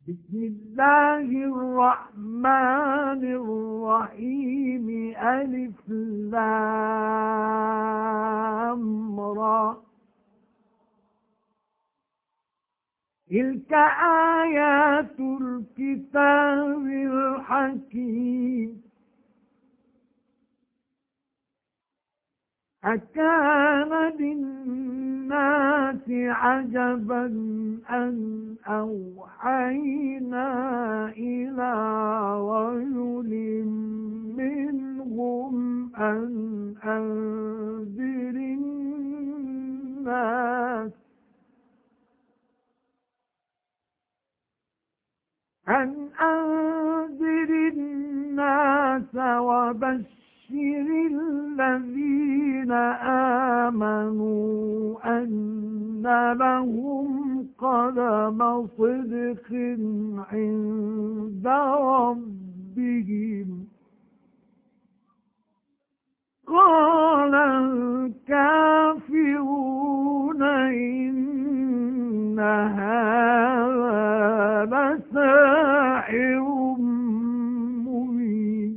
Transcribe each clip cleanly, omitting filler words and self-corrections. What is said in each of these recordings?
بسم الله الرحمن الرحيم. ألف لام را. تلك آيات الكتاب الحكيم. أكان للناس عجبا أن أوحينا إلى رجل منهم أن أنذر الناس وبشر الذين آمنوا أن لهم قدم صدق عند ربهم. قال الكافرون إن هذا لساحر مبين.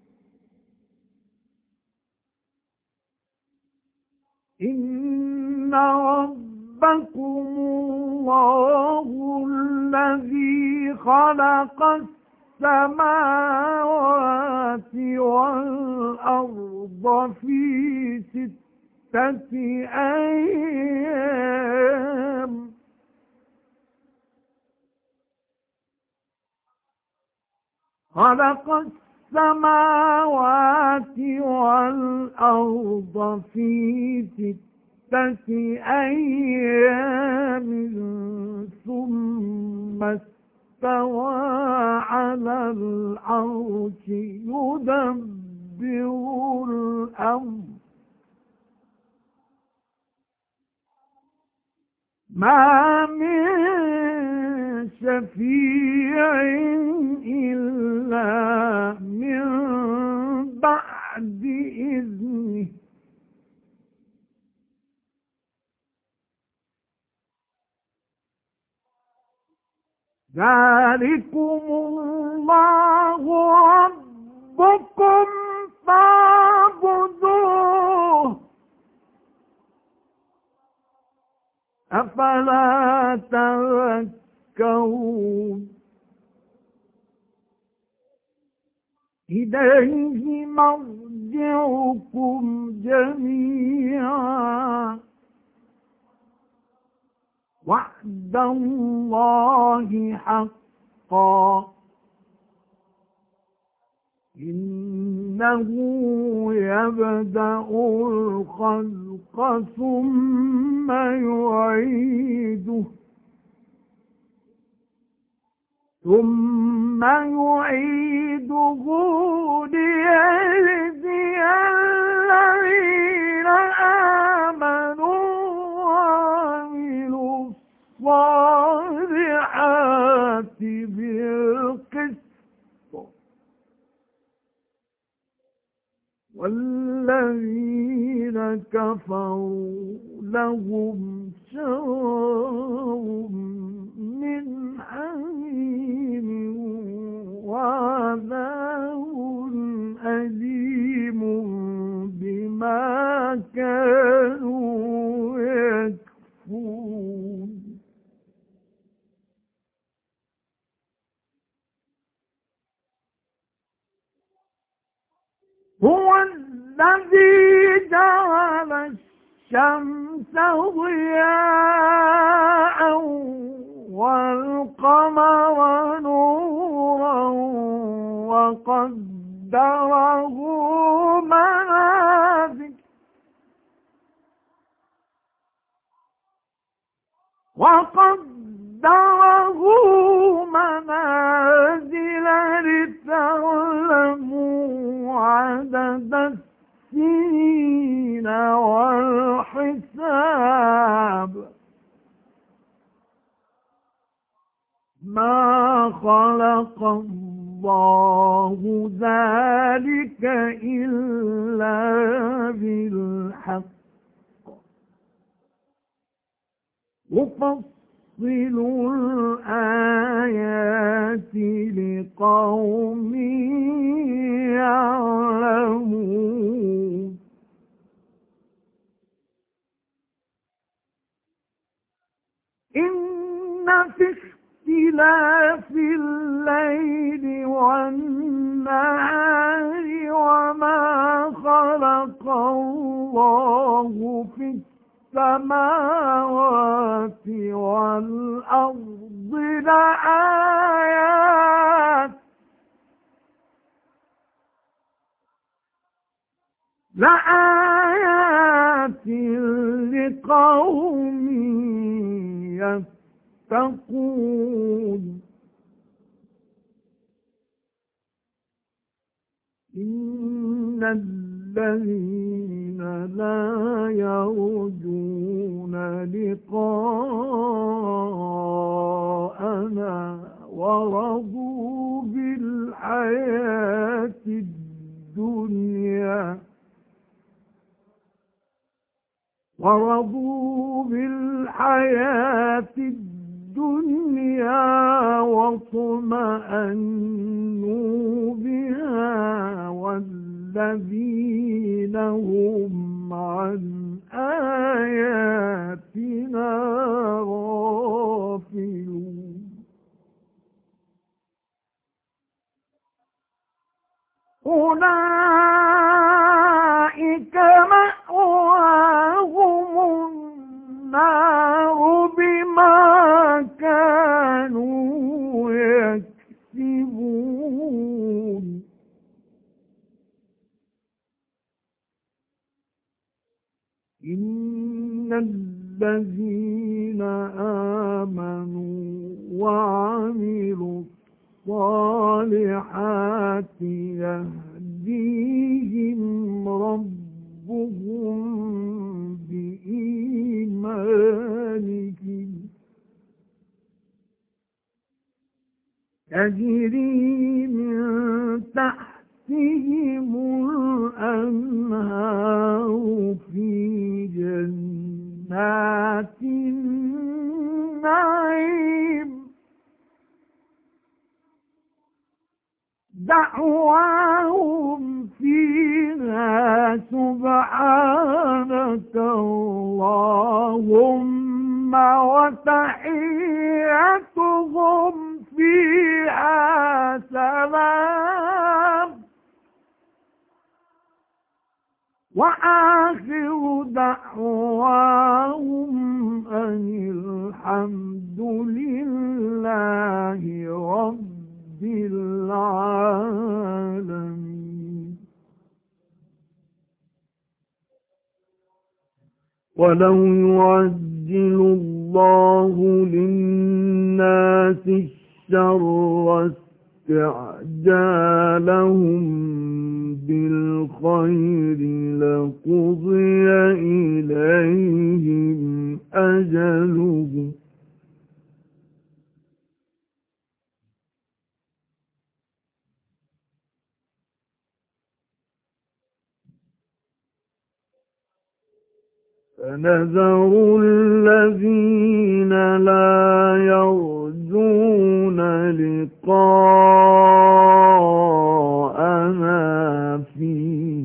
إن ربكم الله الذي خلق السماوات والأرض في 6 أيام خلق السماوات والأرض في 6 أيام ثم استوى على العرش يدبر الأمر ما من شفيع إلا من بعد إذنه. ذلكم الله ربكم فاعبدوه أفلا تذكرون. إليه مرجعكم جميعا وعد الله حقا إنه يبدأ الخلق ثم يعيده ليجزي الذين آمنوا وعملوا الصالحات بالقسط والذين كفروا لهم شراب من حميم وعذاب أليم بما كانوا يكفرون. هو الذي جعل الشمس ضياء والقمر نورا وقدره منازل لتعلموا عدد السنين والحساب. ما خلق الله ذلك إلا بالحق يفصل الآيات في اختلاف الليل والنهار وما خلق الله في السماوات والأرض لآيات لقوم يتقون إن الذين لا يرجون لقاءنا ورضوا بالحياة الدنيا واطمأنوا بها والذين هم عن آياتنا غافلون أولئك مأواهم النار بما كانوا يكسبون إن الذين آمنوا وعملوا الصالحات يهديهم ربهم بإيمانهم تجري من تحتهم الأنهار في جنات النعيم دعواهم فيها سبحانك اللهم وتحيتهم فيها سلام وآخر دعواهم أن الحمد لله رب العالمين. ولو يعجل الله للناس الشر استعجالهم بالخير لقضي إليهم أجلهم فنذر الذين لا يرجون لقاءنا في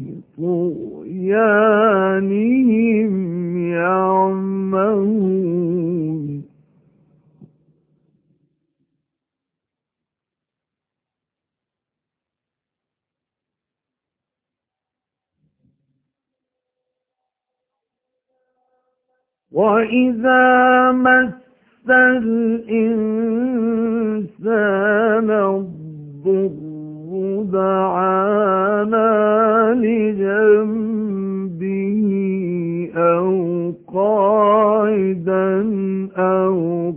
طغيانهم يعمهون وَإِذَا مَسَّ الْإِنسَانَ الضُّرُّ دَعَانَا لِجَنبِهِ أَوْ قَاعِدًا أَوْ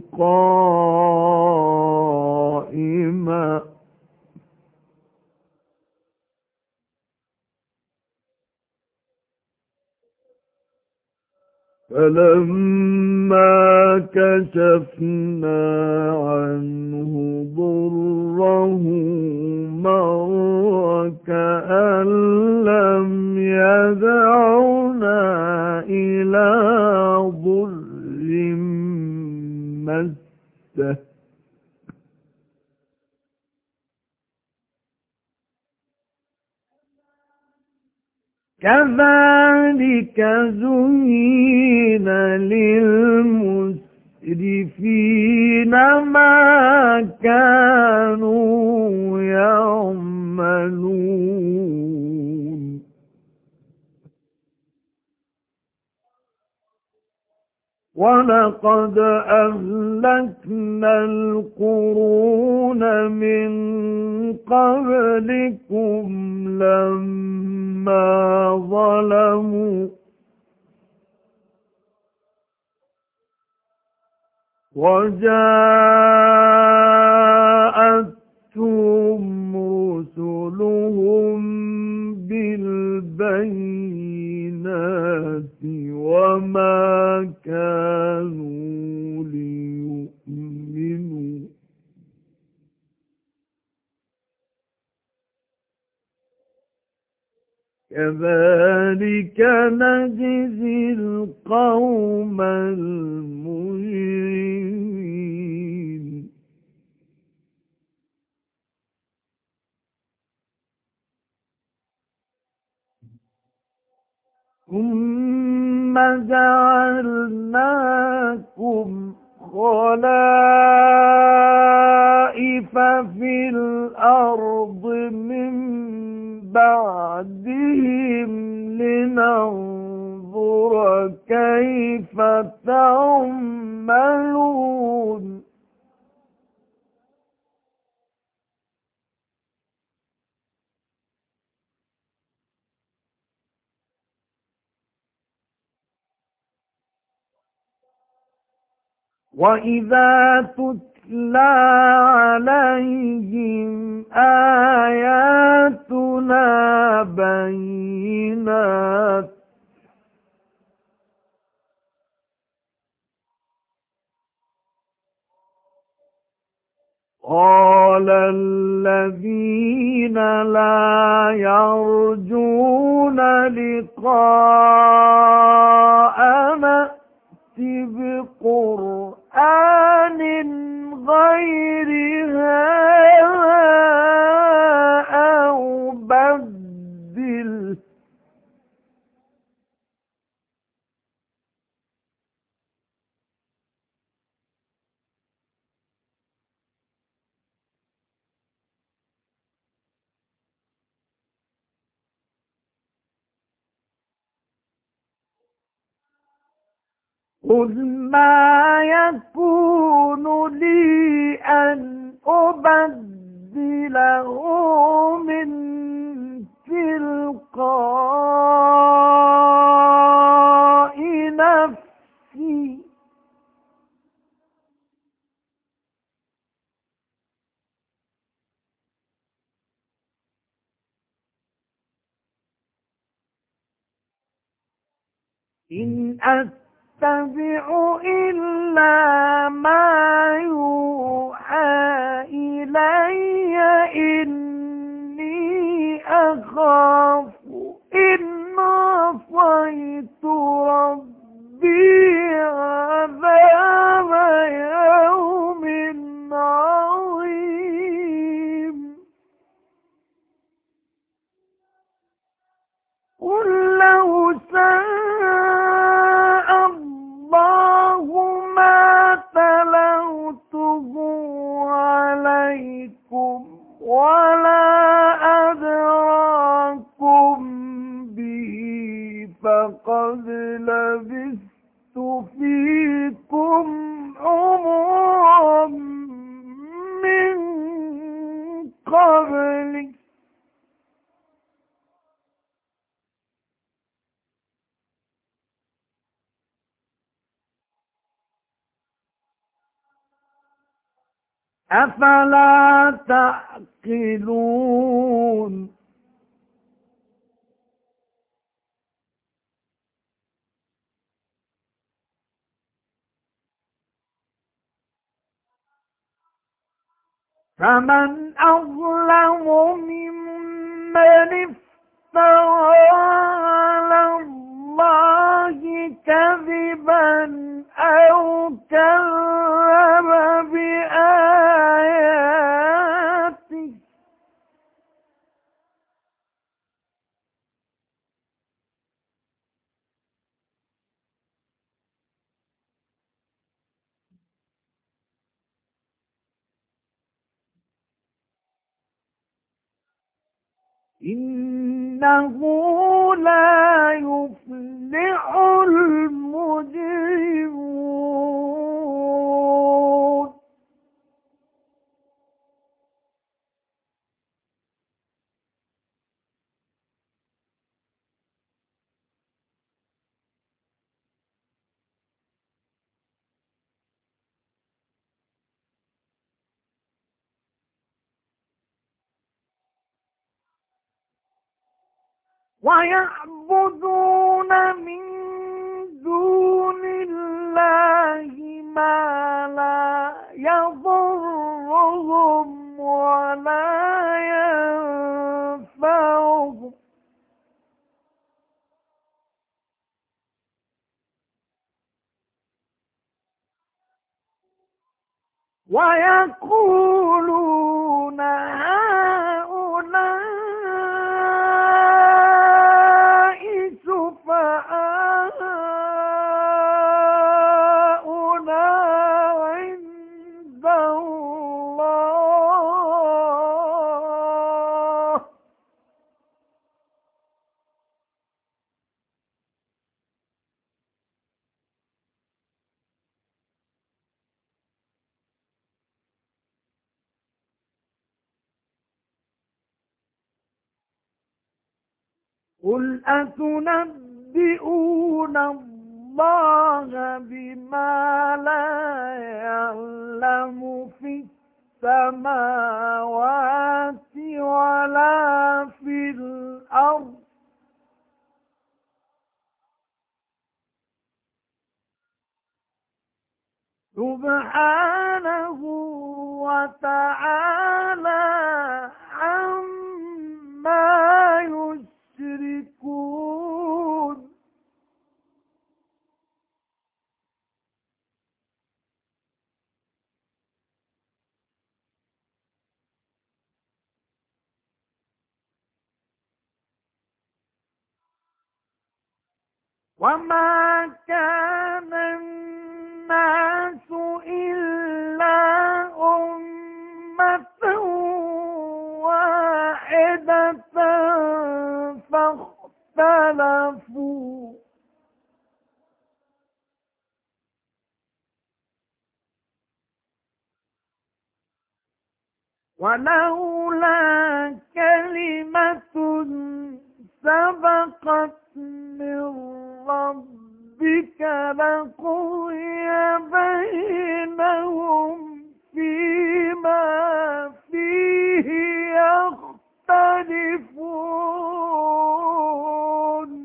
قَائِمًا فَلَمَّا كَشَفْنَا عَنْهُ ضُرَّهُ مَرَّ كَأَن لَّمْ يَدْعُنَا إِلَى ضُرٍّ مَّسَّهُ كَذَلِكَ زُيِّنَ لِلْمُسْرِفِينَ مُسْرِفِينَ مَا كَانُوا يَعْمَلُونَ وَلَقَدْ أَهْلَكْنَا الْقُرُونَ مِنْ قَبْلِكُمْ لَمَّا ظَلَمُوا وَجَاءَتْهُمْ رُسُلُهُم بِالْبَيِّنَاتِ وَمَا كَانُوا لِيُؤْمِنُوا كَذَلِكَ نَجْزِي الْقَوْمَ الْمُجْرِمِينَ ثُمَّ جَعَلْنَاكُمْ خَلَائِفَ فِي الْأَرْضِ مِنْ بَعْدِهِمْ لِنَنظُرَ كَيْفَ تَعْمَلُونَ وَإِذَا تُتْلَى عَلَيْهِمْ آيَاتُنَا بَيِّنَاتٍ قَالَ الَّذِينَ لَا يَرْجُونَ لِقَاءَنَا بِقُرْآنٍ غَيْرِ هَذَا أَوْ بَدِّلْهُ قُلْ مَا يَكُونُ لِي أَنْ أُبَدِّلَهُ مِنْ تِلْقَاءِ نَفْسِي إِنْ أَتَّبِعُ إِلَّا مَا يُوحَى إِلَيَّ إِنِّي أَخَافُ إِنْ عَصَيْتُ رَبِّي عَذَابَ يَوْمٍ عَظِيمٍ قُلْ لَوْ شَاءَ اللَّهُ مَا تَلَوْتُهُ عَلَيْكُمْ وَلَا أَدْرَاكُمْ بِهِ فَقَدْ لَبِثْتُ فِيكُمْ عُمُرًا مِّن قَبْلِهِ أَفَلَا تَعْقِلُونَ فَمَنْ أَظْلَمُ مِمَّنِ افْتَرَىٰ عَلَى اللَّهِ كَذِبًا أَوْ كَذَّبَ بِآيَاتِهِ إنه لا يفلح المجرمون. ويعبدون من دون الله ما لا يضرهم ولا ينفعهم، ويقولون هؤلاء شفعاؤنا عند الله، قل أتنبئون الله بما لا يعلم في السماوات ولا في الأرض، سبحانه وتعالى عما يشركون. وما كان الناس إلا أمة واحدة فاختلفوا، ولولا كلمة سبقت من ربك لقضي بينهم فيما فيه يختلفون.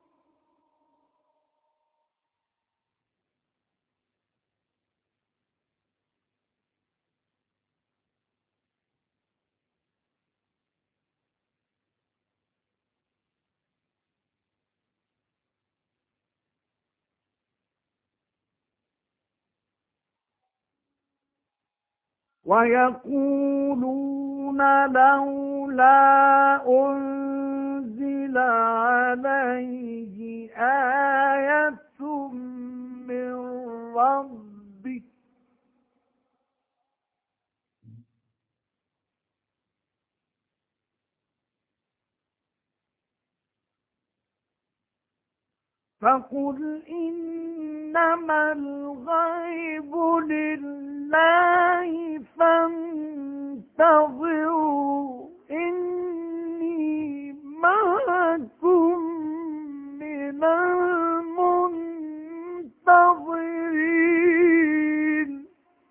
ويقولون لولا أنزل عليه آية من ربه، فقل إنما الغيب لله فانتظروا إني معكم من المنتظرين.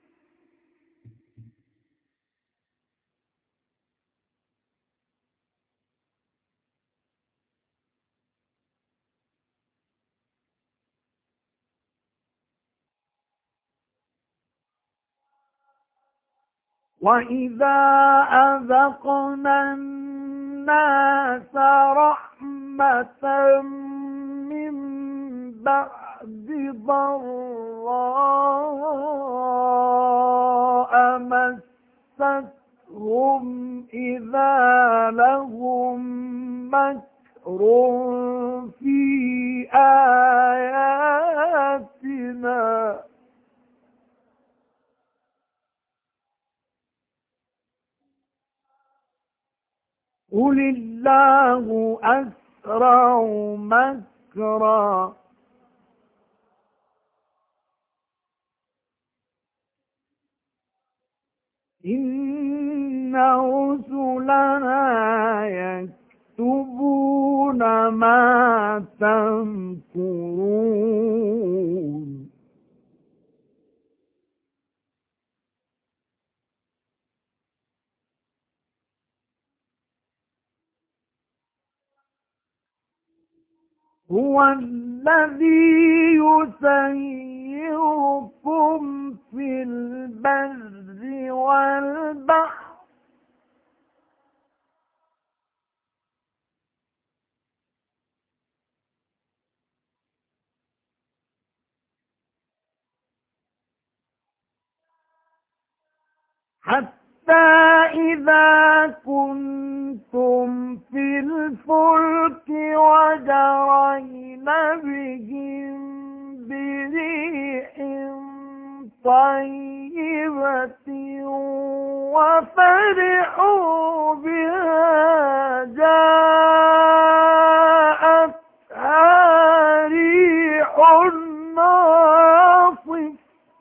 وإذا أذقنا الناس رحمة من بعد ضراء مستهم إذا لهم مكر في آياتنا، قل الله أسرع مكرا إن رسلنا يكتبون ما تمكرون هو الذي يسيركم في البر والبحر حتى إذا كنتم في الفلك وجرين بهم بريح طيبة وفرحوا بها جاءتها ريح عاصف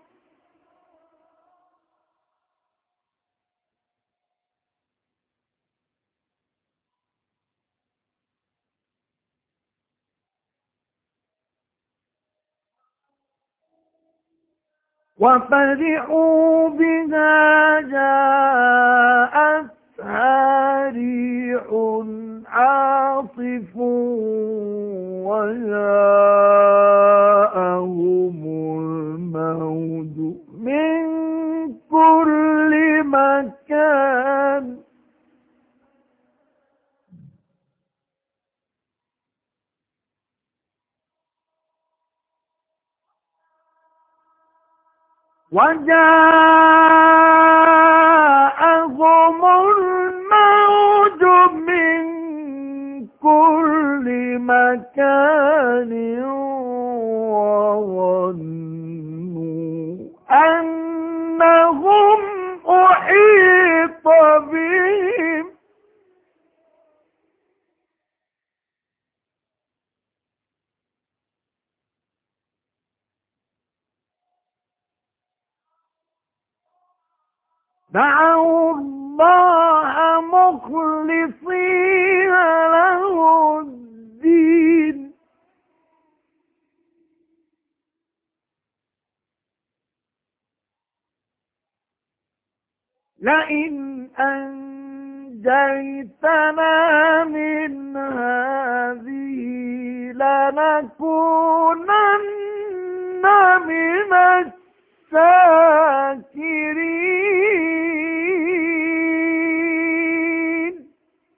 وفرحوا بها جاءتها ريح عاصف وجاءهم الموج من كل مكان وجاءهم الموج من كل مكان وظنوا أنهم أحيط بهم دعوا الله مخلصين له الدين لئن أنجيتنا من هذه لنكونن من الشاكرين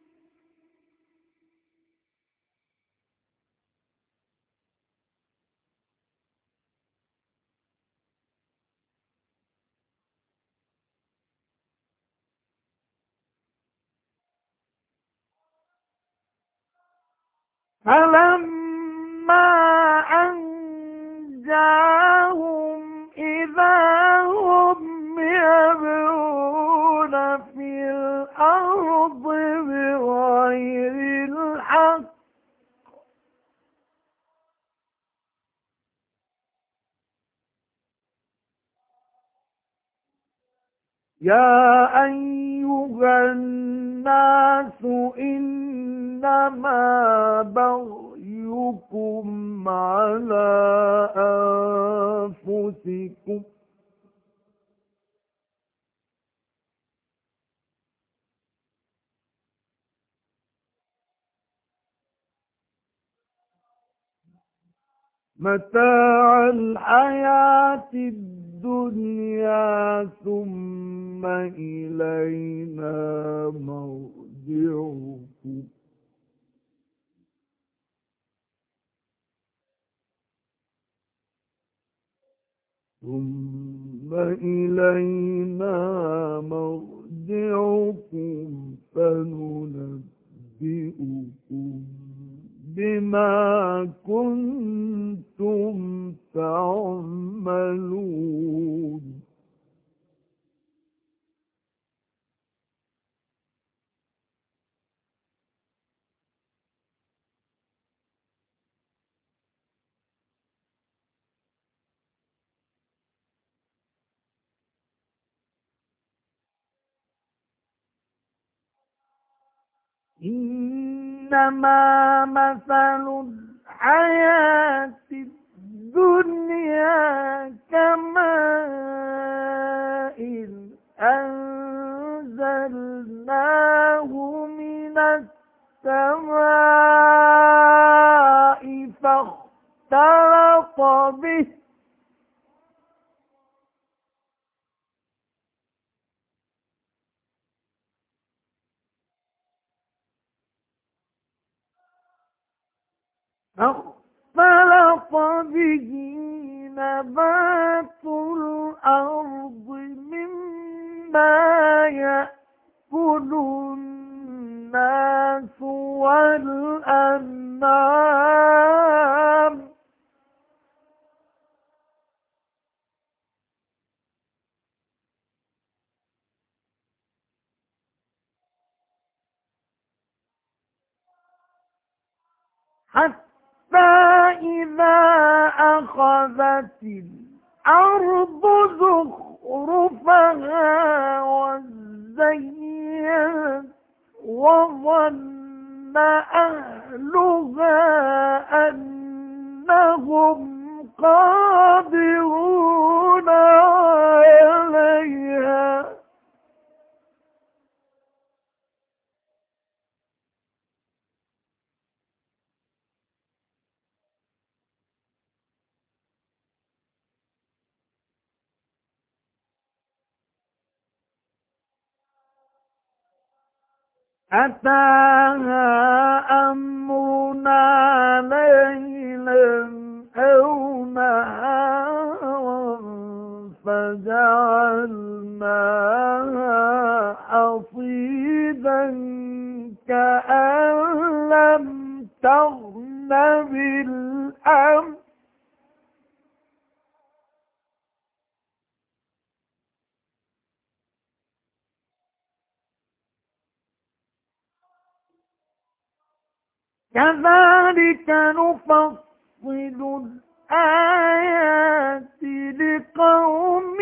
فلما أنجاهم إذا هم يبغون في الأرض بغير الحق يا أيها الناس إنما بغيكم على أنفسكم متاع الحياة الدنيا ثم إلينا مرجعكم فننبئكم بما كنتم تعملون إنما مثل الحياة الدنيا كماء أنزلناه من السماء فاختلط به فاختلط به نبات الأرض مما يأكل الناس والأنعام حتى إذا أخذت الأرض زخرفها وزينت وظن أهلها أنهم قادرون عليها أتاها أمرنا ليلا أو نهارا فجعلناها حصيدا كأن لم تغن بالأمس كذلك نفصل الآيات لقوم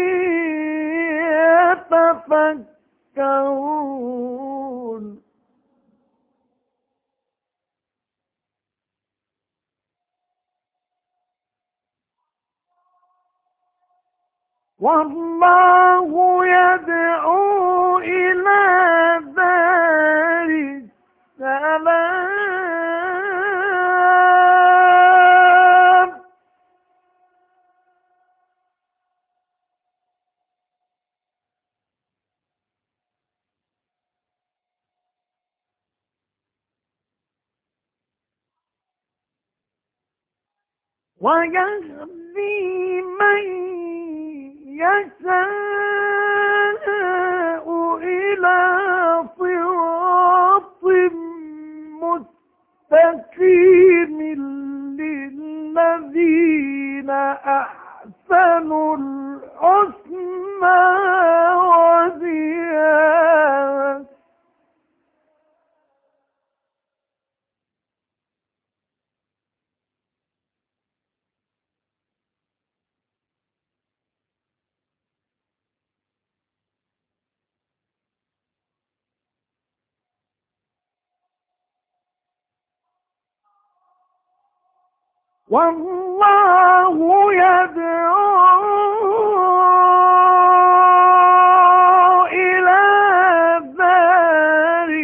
يتفكرون والله يدعو إلى دار السلام ويهدي من يشاء إلى صراط مستقيم للذين أحسنوا الحسنى وزيادة والله يدعو إلى دار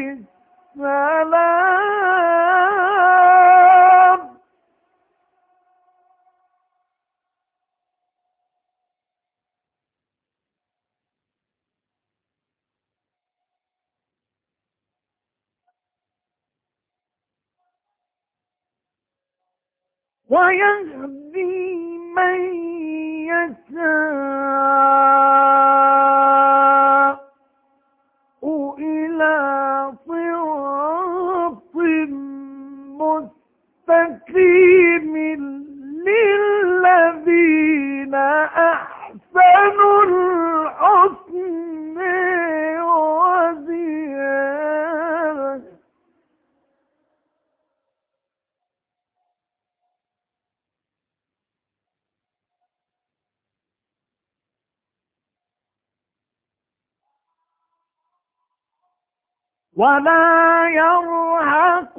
السلام ويهدي من يشاء إلى صراط مستقيم للذين أحسنوا الحسن وزيادة ولا يرهق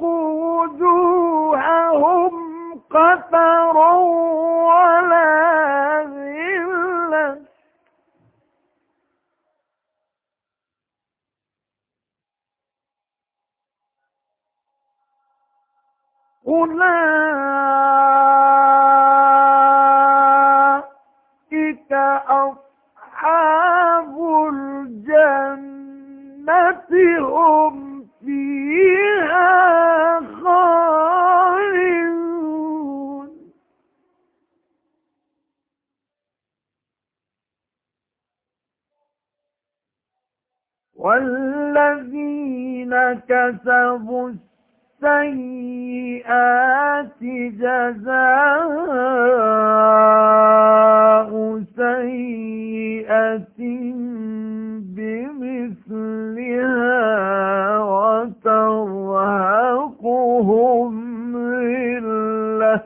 وجوههم قتر ولا ذلة أولئك أصحاب الجنة هم فيها خالدون والذين كسبوا السيئات جزاء سيئة بمثلها وترهقهم ذلة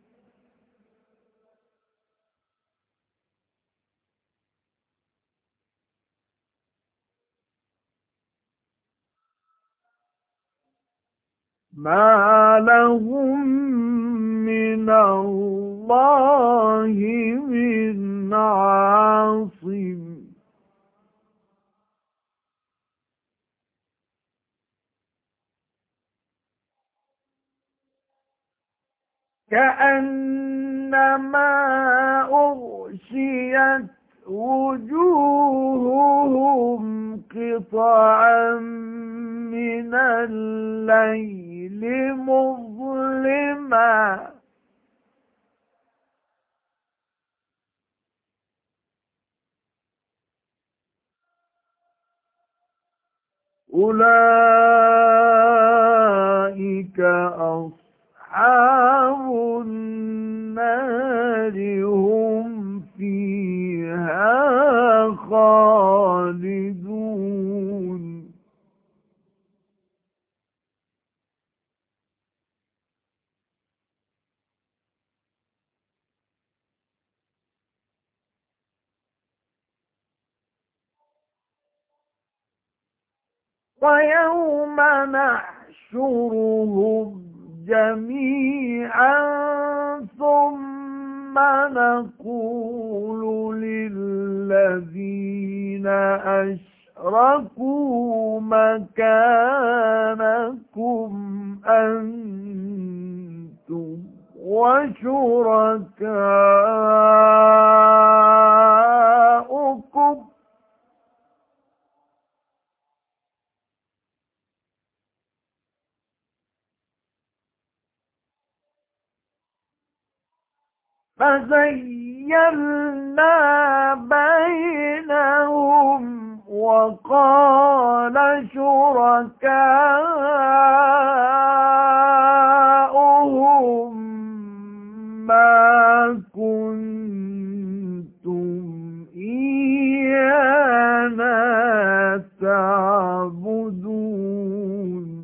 ما لهم من الله من عاصم كأنما أغشيت وجوههم قطعا من الليل مظلما أولئك أصحاب النار هم فيها خالدون ويوم نحشرهم جميعا ثم نقول للذين أشركوا مكانكم أنتم وشركاؤكم فزيّلنا بينهم وقال شركاؤهم ما كنتم إيانا تعبدون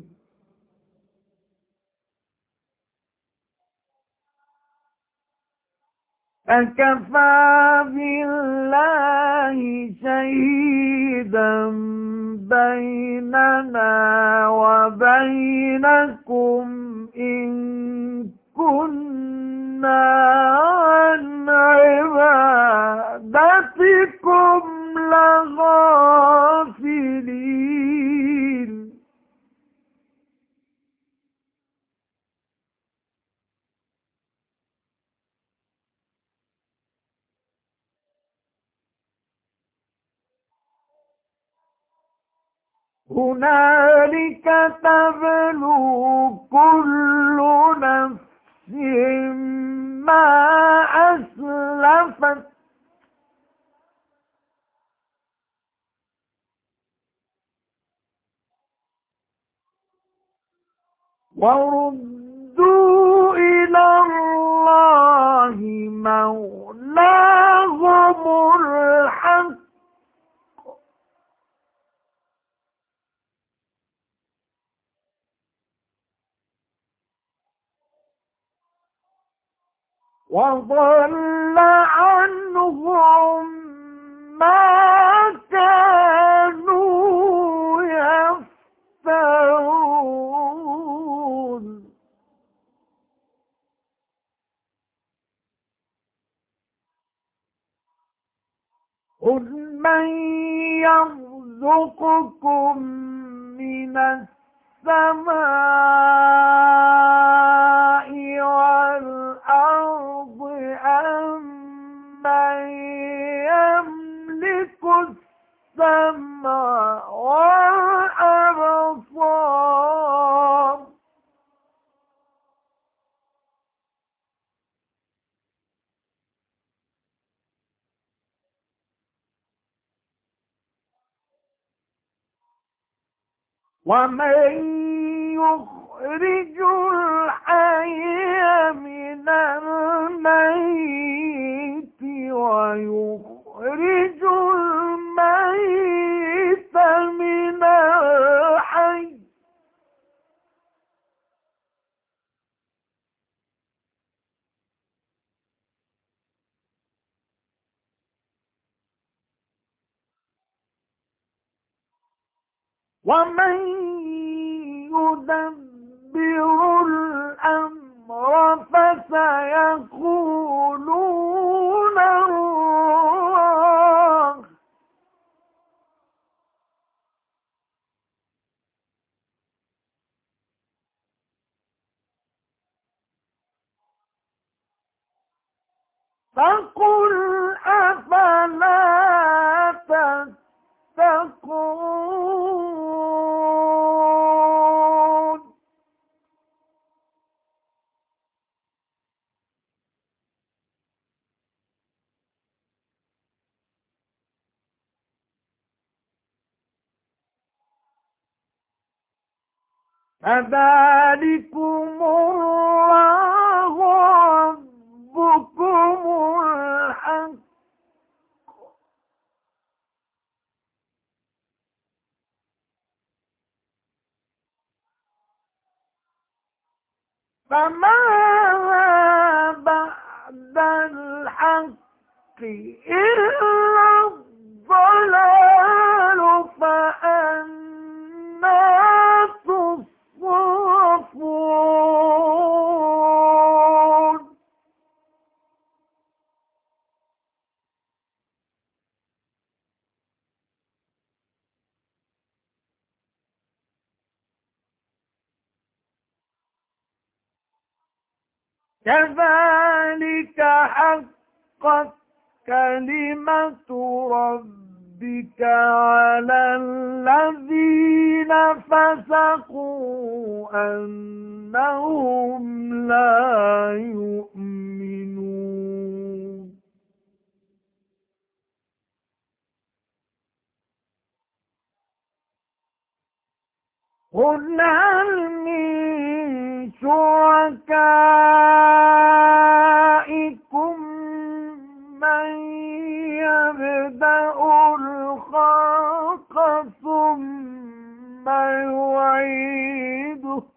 فكفى بالله شهيدا بيننا وبينكم إن كنا عن عبادتكم لغافلين هنالك تبلو كل نفس ما أسلفت وردوا إلى الله مولاهم الحق وضل عنهم ما كانوا يفترون يرزقكم من السماء والأرض أمن يملك السمع والأبصار ومن يخرج الحي من الميت ويخرج الميت من الحي ومن يدبر الأمر فسيقولون الله فقل أفلا تتقون فذلكم الله ربكم الحق فماذا بعد الحق إلا الضلال فأنى تصرفون كذلك حقت كلمة ربك على الذين فسقوا أنهم لا يؤمنون قل هل من شركائكم من يبدأ الخلق ثم يعيده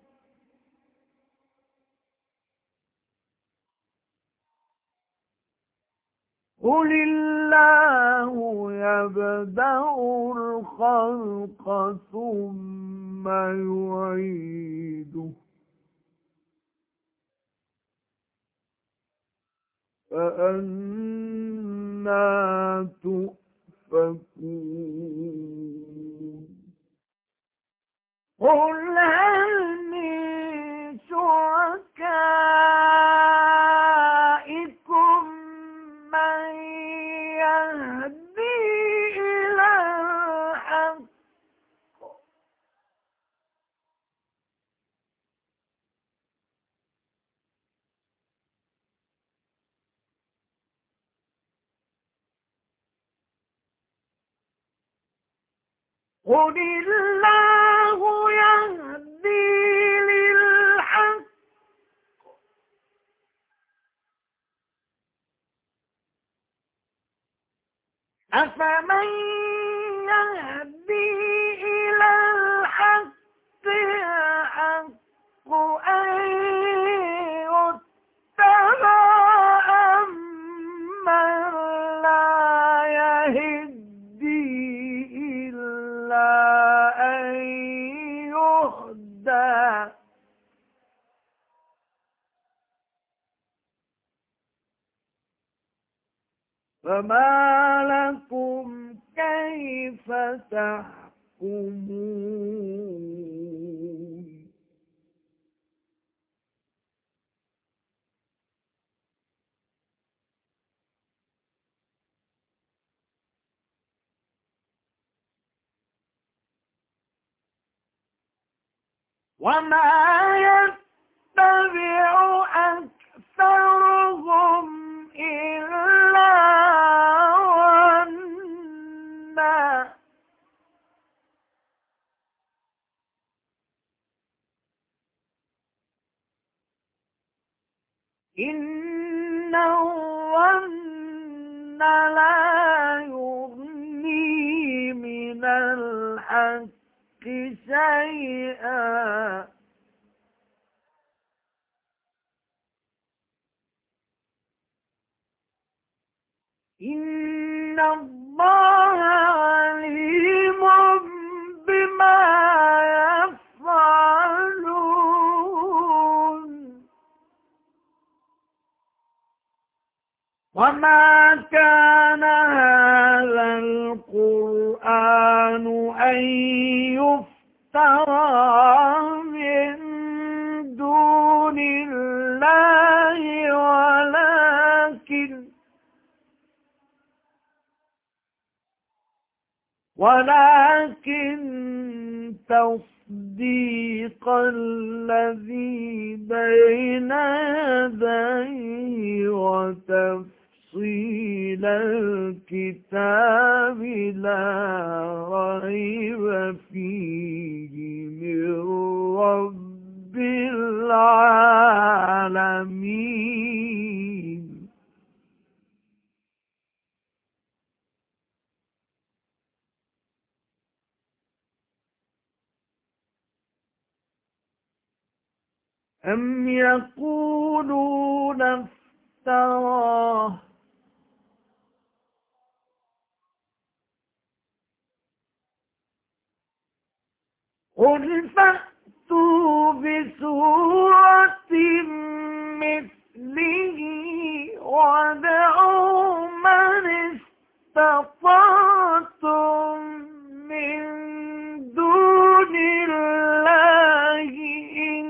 قل الله يبدأ الخلق ثم يعيده فأنى تؤفكون قل هل من شركائكم من يهدي إلى الحق قل الله يهدي للحق أفمن يهدي إلى الحق أحق أن يتبع أمن لا يهدي إلا أن يهدى فما لكم كيف تحكمون وما يتبع أكثرهم إلا ظنا إن الظن لا يغني من الحق شيئا إن الله عليم بما يفعلون وما كان هذا القرآن أن يفترى من دون الله ولكن تصديق الذي بين يديه وتفصيل الكتاب لا ريب فيه من رب العالمين أم يقولون افتراه قل فأتوا بسورة مثله وادعوا من استطعتم من دون الله إن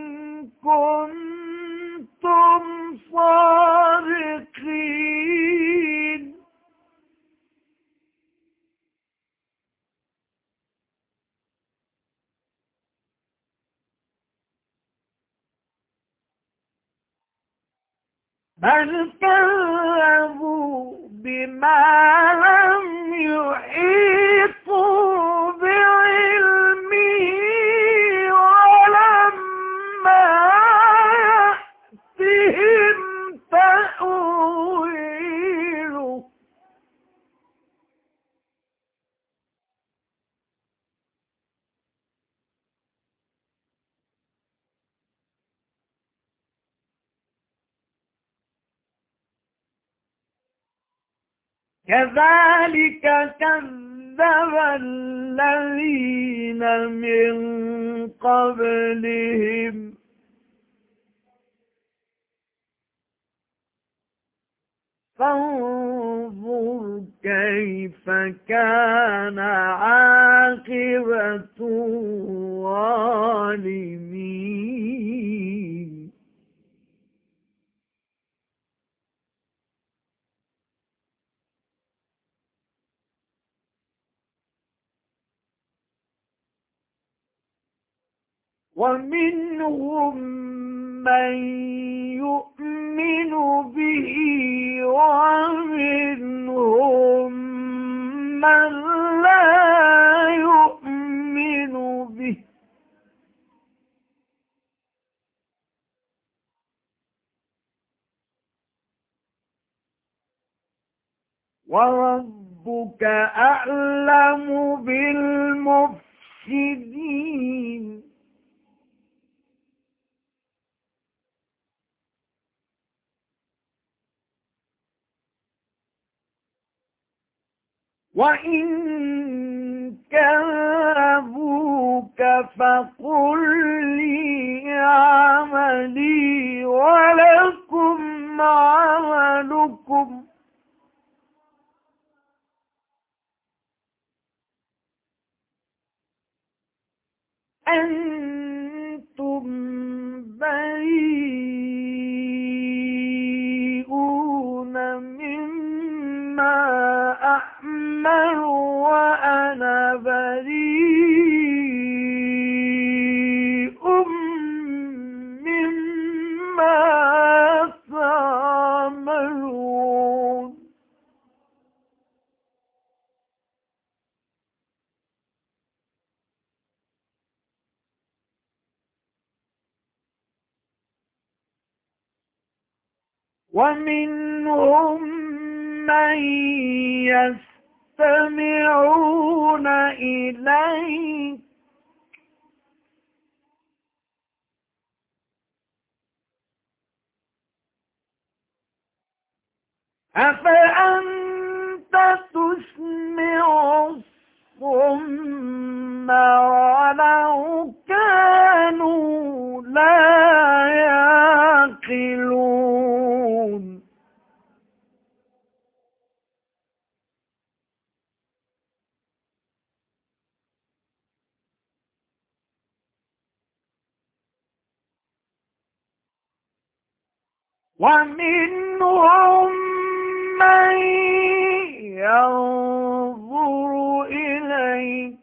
كنتم صادقين بل كذبوا بما لم يحيطوا بعلمه ولما يأتهم تأويله كذلك كذب الذين من قبلهم فانظر كيف كان عاقبة الظالمين ومنهم من يؤمن به ومنهم من لا يؤمن به وربك أعلم بالمفسدين وإن كذبوك فقل لي عملي ولكم عملكم أنتم بريئون مما أعمل وأنا بريء مما تعملون ومنهم من يستمعون إليك أفأنت تسمع الصم ولو كانوا لا يعقلون ومنهم من ينظر إليك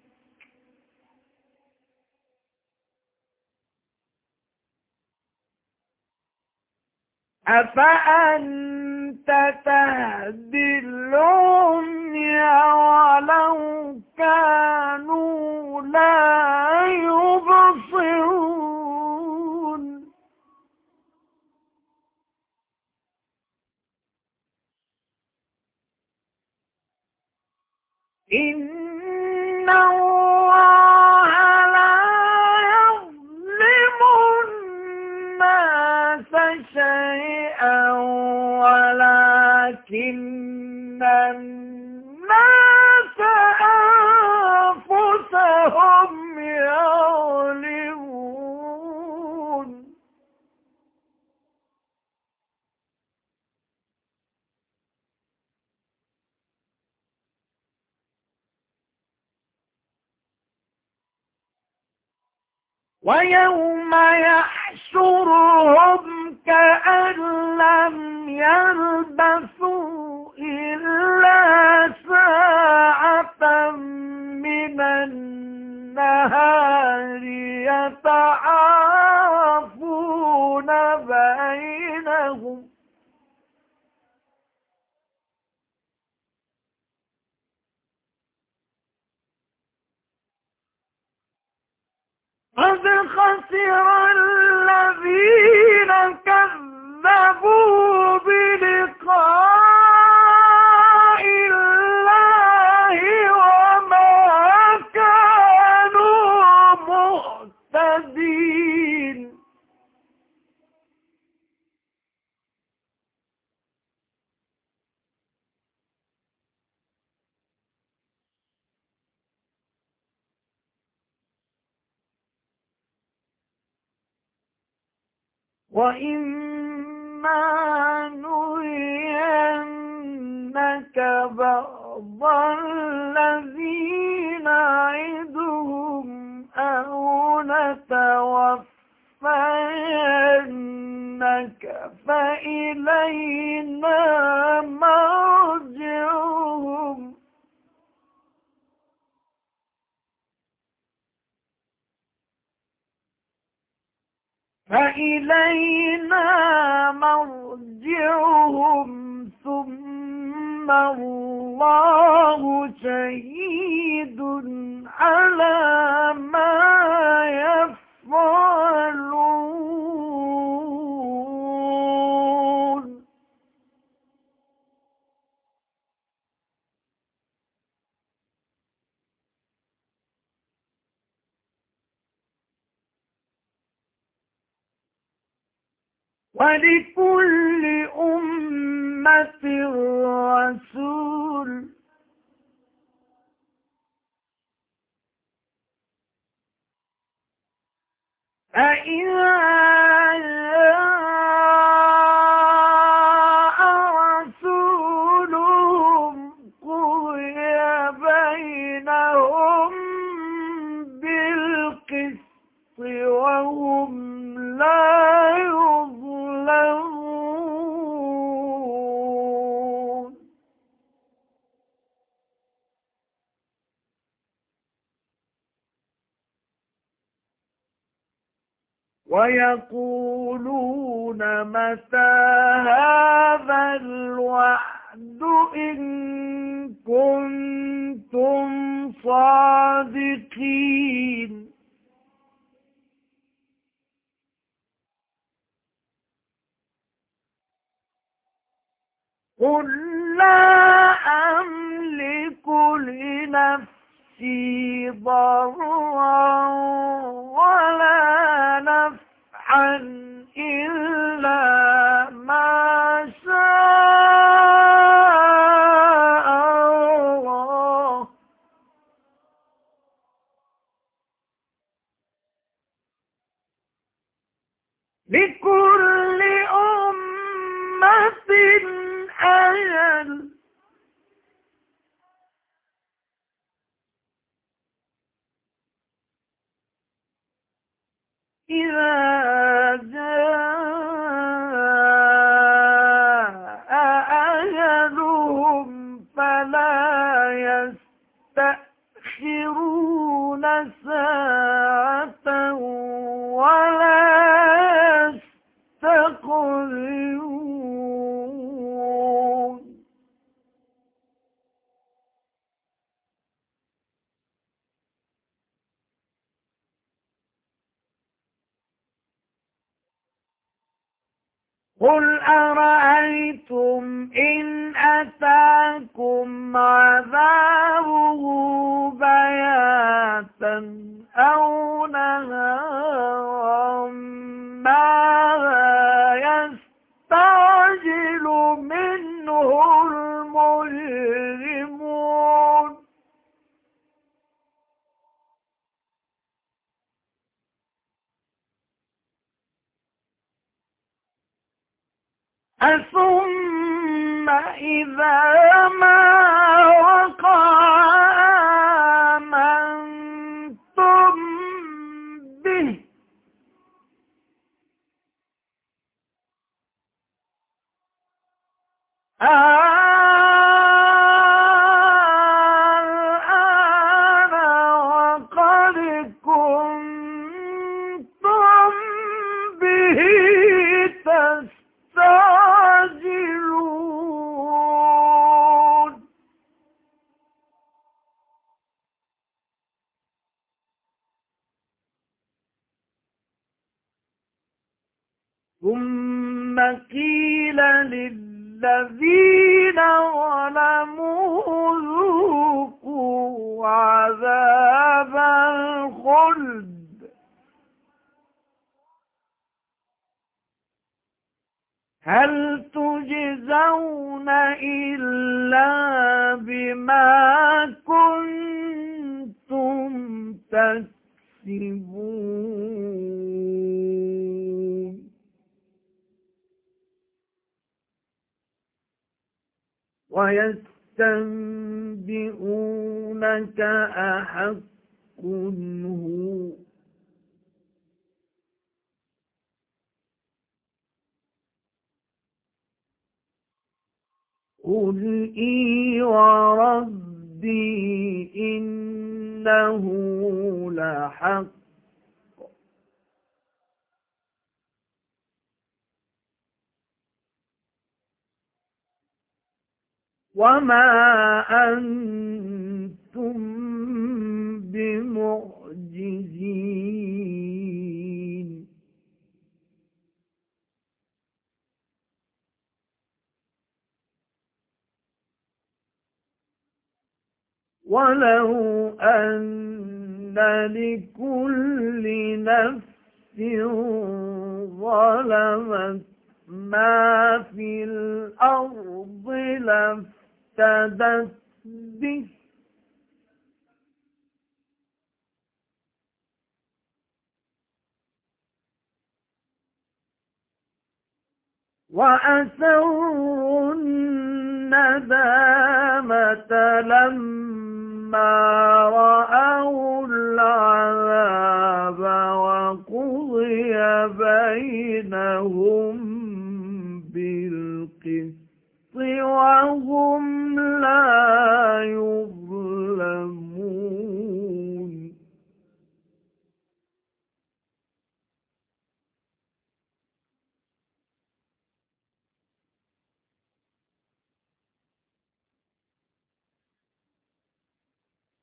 أفأنت تهدي العمي ولو كانوا لا يبصرون إن الله لا يظلم الناس شيئا ولكن الناس أنفسهم يظلمون ويوم يحشرهم كأن لم يلبثوا إلا ساعة من النهار يتعارفون بينهم قد خسر الذين كذبوا بلقاء الله وما كانوا مهتدين وإما نرينك بعض الذي نعدهم أو نتوفينك فإلينا مرجعهم ثم الله شهيد على ما يفعلون ولكل أمة رسول فإذا جاء رسولهم قضي بينهم بالقسط ويقولون متى هذا الوعد إن كنتم صادقين قل لا أملك لنفسي ضرا ولا نفعا إلا ما شاء الله لكل أمة أجل إذا جاء أجلهم فلا يستأخرون ساعة ولا يستقدمون قل أرأيتم إن أتاكم عذابه بياتا أو نهارا ماذا يستعجل منه المجرمون ثم إذا ما وقع آمنتم به الآن وقد كنتم به تستعجلون ثم قيل للذين ظلموا ذوقوا عذاب الخلد هل تجزون إلا بما كنتم تكسبون ويستنبئونك أحق هو قل إي وربي إنه لحق وما أنتم بمعجزين ولو أن لكل نفس ظلمت ما في الأرض لافتدت به وأسروا الندامة لما رأوا العذاب وقضي بينهم بالقسط وهم لا يظلمون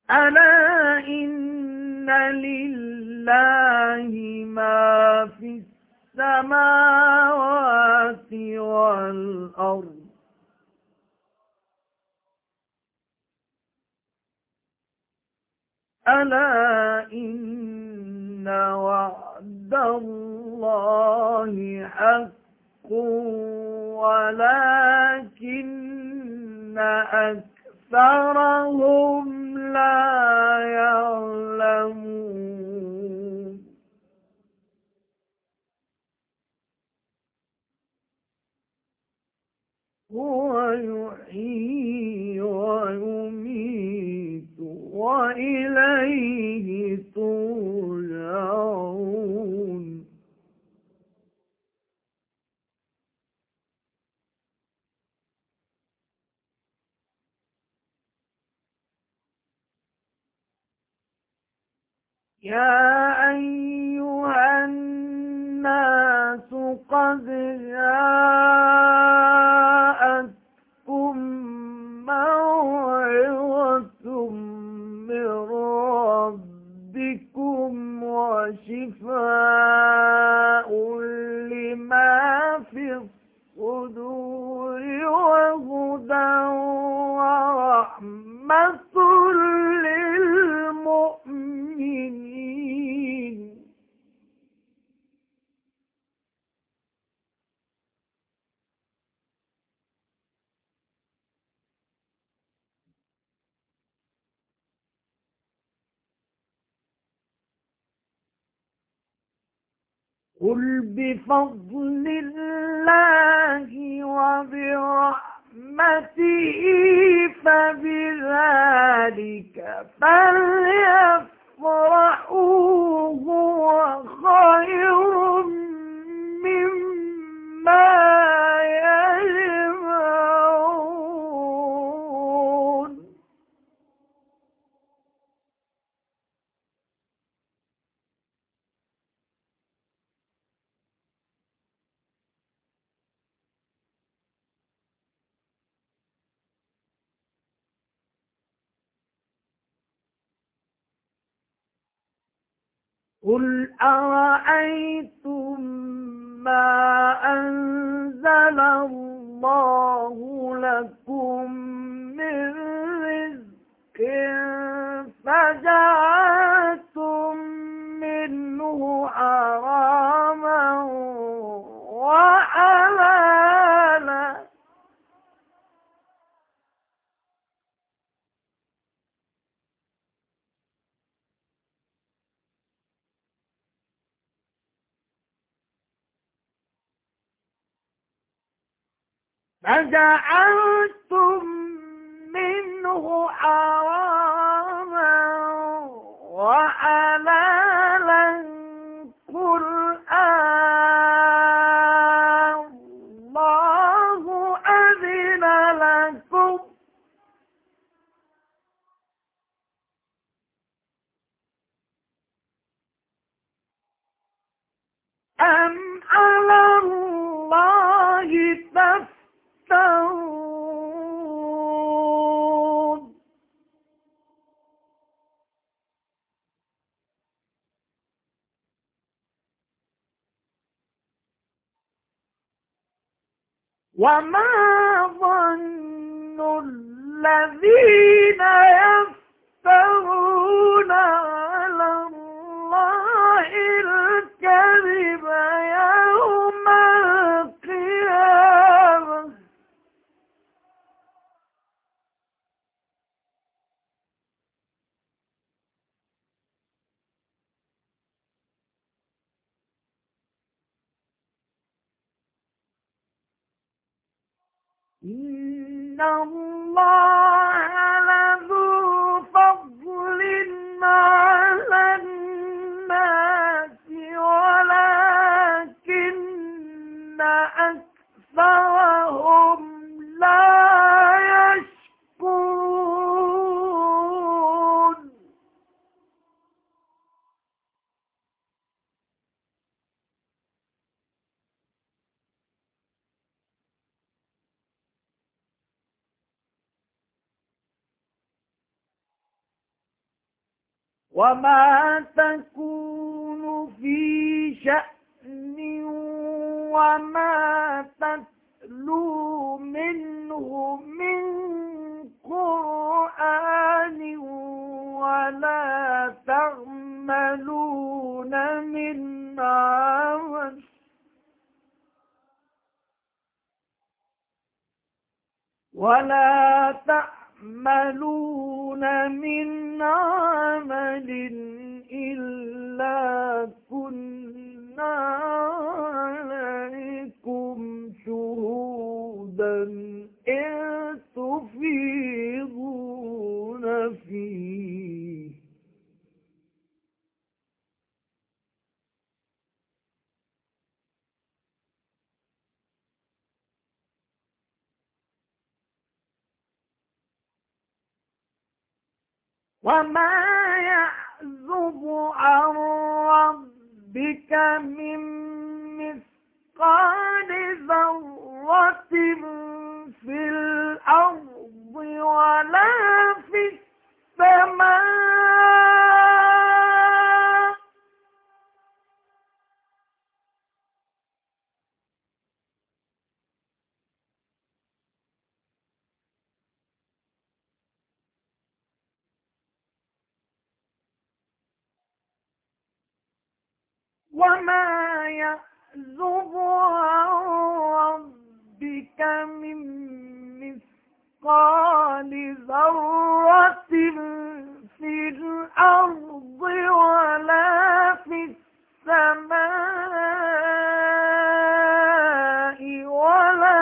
ألا إن لله ما في السماوات والأرض ألا إن وعد الله حق ولكن أكثرهم لا يعلمون هو يحيي ويميت وإليه ترجعون يا أيها الناس قد جاءتكم موعظة من ربكم وشفاء لما في الصدور وهدى ورحمة للمؤمنين قل بفضل الله وبرحمته فبذلك فليفرحوا هو خير مما يجمعون قل أرأيتم ما أنزل الله لكم من رزق فجعلتم منه حراما وحلالا فجعلتم منه حراما وحلالا قل الله أذن لكم أم على الله تفترون وما ظن الذين يفترون على الله الكذب يوم القيامة إن الله لذو فضل على الناس ولكن أكثرهم لا يشكرون وما تكون في شأن وما تتلو منه من قرآن ولا تعملون من عمل إلا كنا عليكم شهودا إذ تفيضون فيه وما يعزب عن ربك من مثقال ذرة في الأرض ولا في السماء وما يعزب عن ربك من مثقال ذرة في الأرض ولا في السماء ولا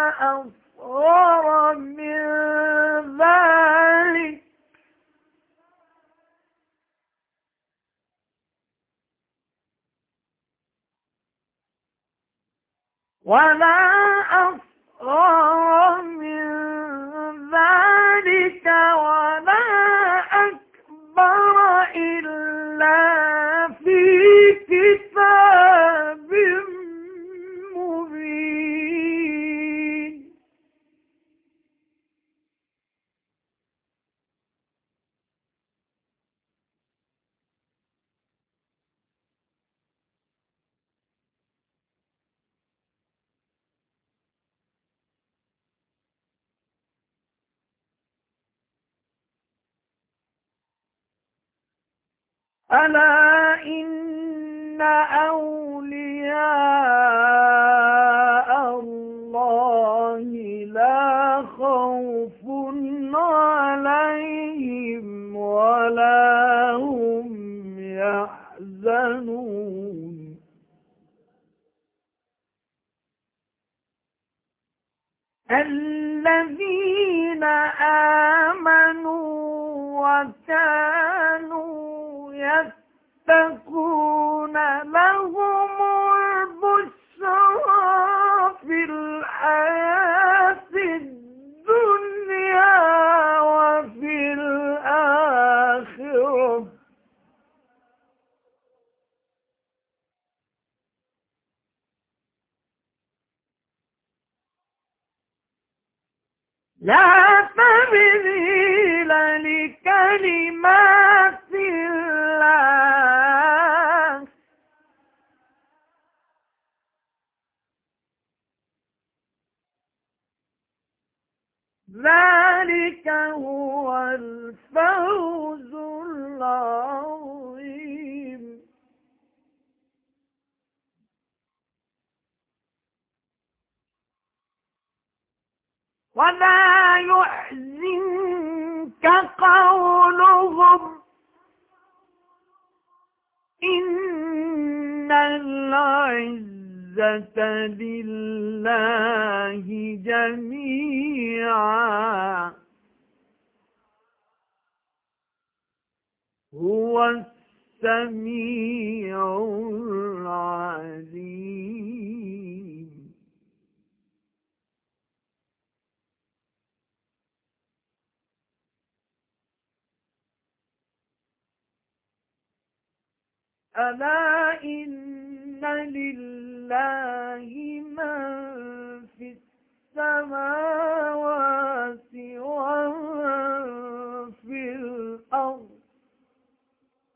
أصغر من ذلك ولا أصغر من ذلك ولا أكبر إلا في كتاب مبين ألا إن أولياء الله لا خوف عليهم ولا هم يحزنون الذين آمنوا وكانوا يتقون لهم البشرى في الحياة الدنيا وفي الآخرة لا تبديل لكلمات الله ذلك هو الفوز العظيم ولا يحزنك قولهم إن العزة لله جميعا هو السميع العليم ألا إن لله من في السماوات ومن في الأرض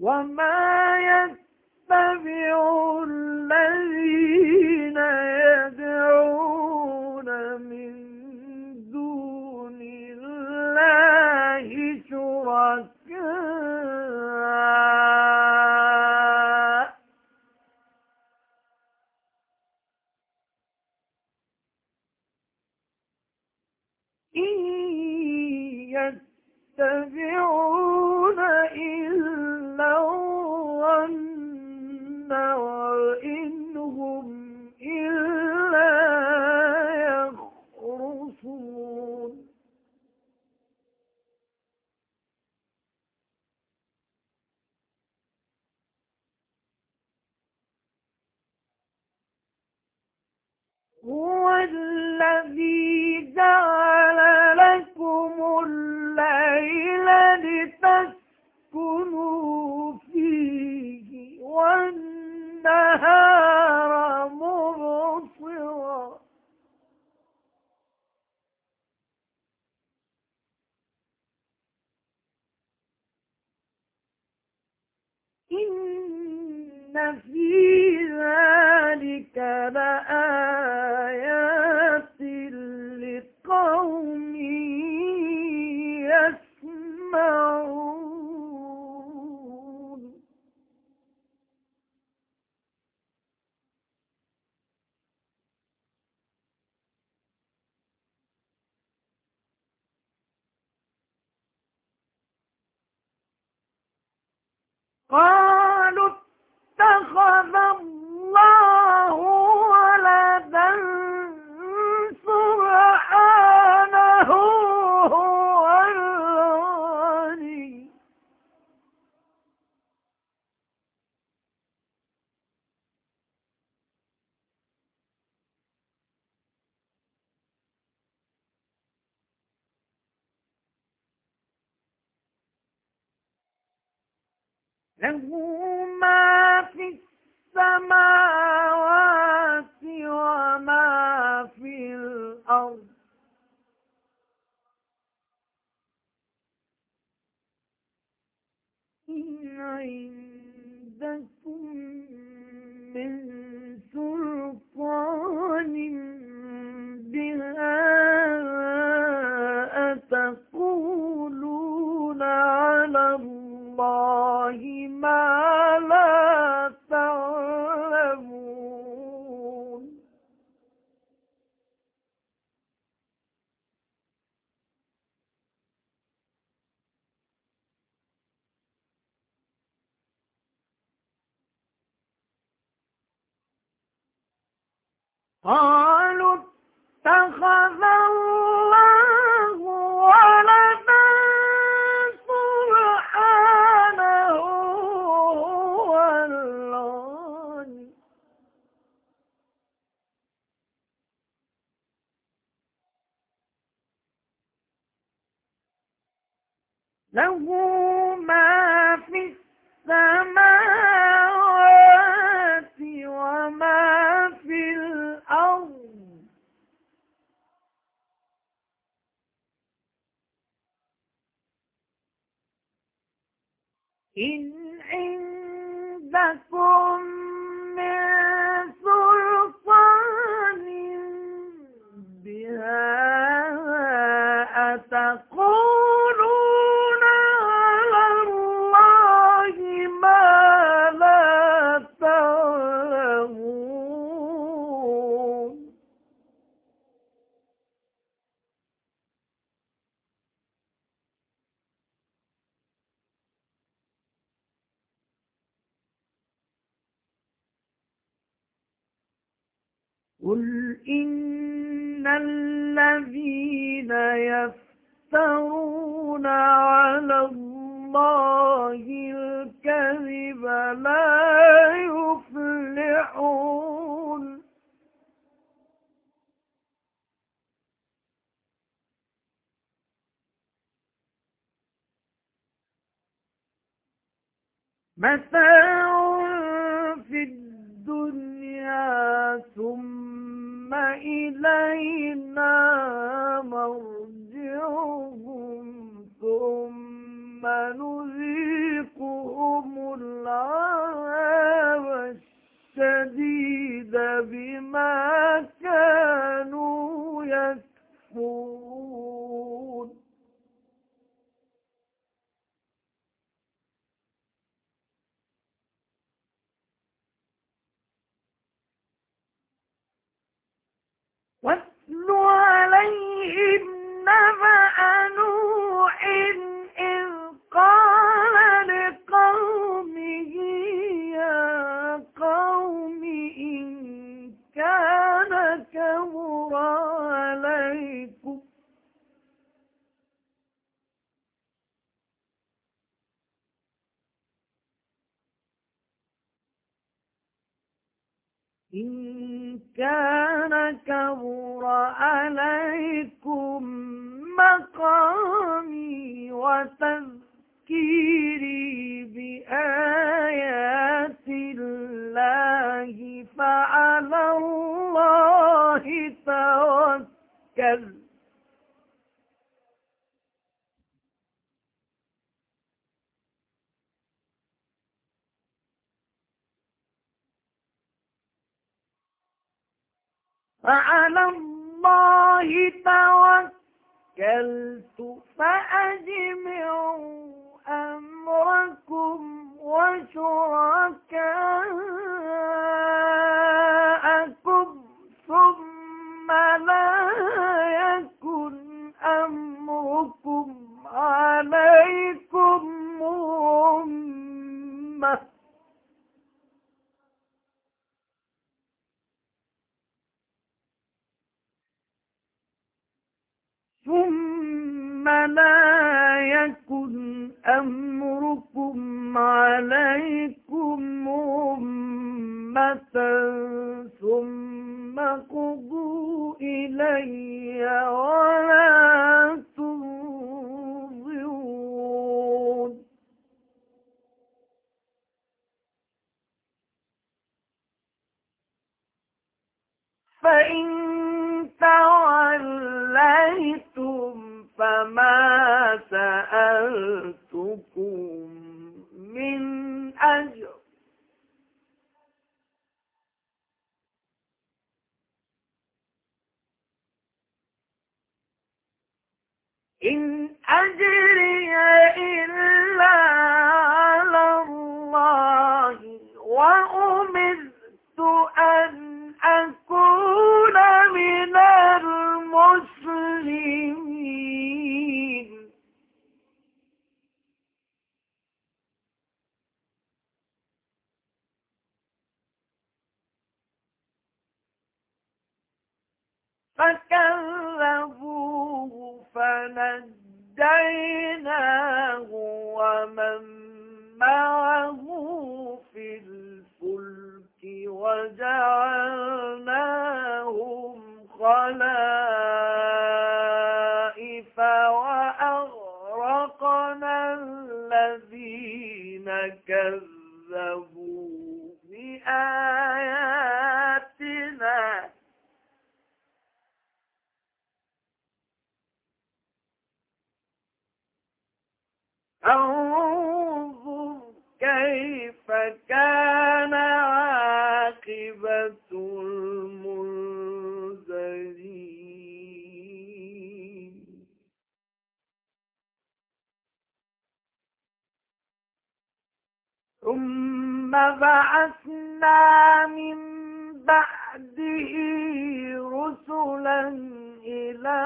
وما يتبع الذين يدعون من دون الله شركاء إن يتبعون إلا الظن وإن هم إلا يخرصون هو الذي جعل لكم الليل لتسكنوا فيه والنهار مبصرا إن في ذلك لآيات لقوم يسمعون قالوا اتخذ الله ولدا سبحانه هو الغني له ما في السماوات وما في الأرض إن عندكم من سلطان بهذا أتقولون على الله ما لا تعلمون قالوا اتخذ الله ولدا سبحانه هو الغني له ما في السماوات وما في الأرض إن عندكم من سلطان بهذا أتقولون على الله ما لا تعلمون قل إن الذين يفترون على الله الكذب لا يفلحون متاع في الدنيا ثم إلينا مرجعهم ثم نذيقهم عليهم نبأ نوح إذ قال لقومه يا قوم إن كان كبر عليكم مقامي وتذكيري بآيات الله فعلى الله توكل فعلى الله توكلت فأجمعوا أمركم وشركاءكم ثم لا يكن أمركم عليكم غمة ثم لا يكن أمركم عليكم غمة ثم قضوا إلي ولا تنظرون فإن توليتم فما سألتكم من أجر إن أجري إلا على الله وأمرت أن أكون من المسلمين فكذبوه فنجيناه ومن معه في الفلك وجعلناهم خلائف وأغرقنا الذين كذبوا بآياتنا انظر كيف كان عاقبة المنذرين ثم بعثنا من بعده رسلا إلى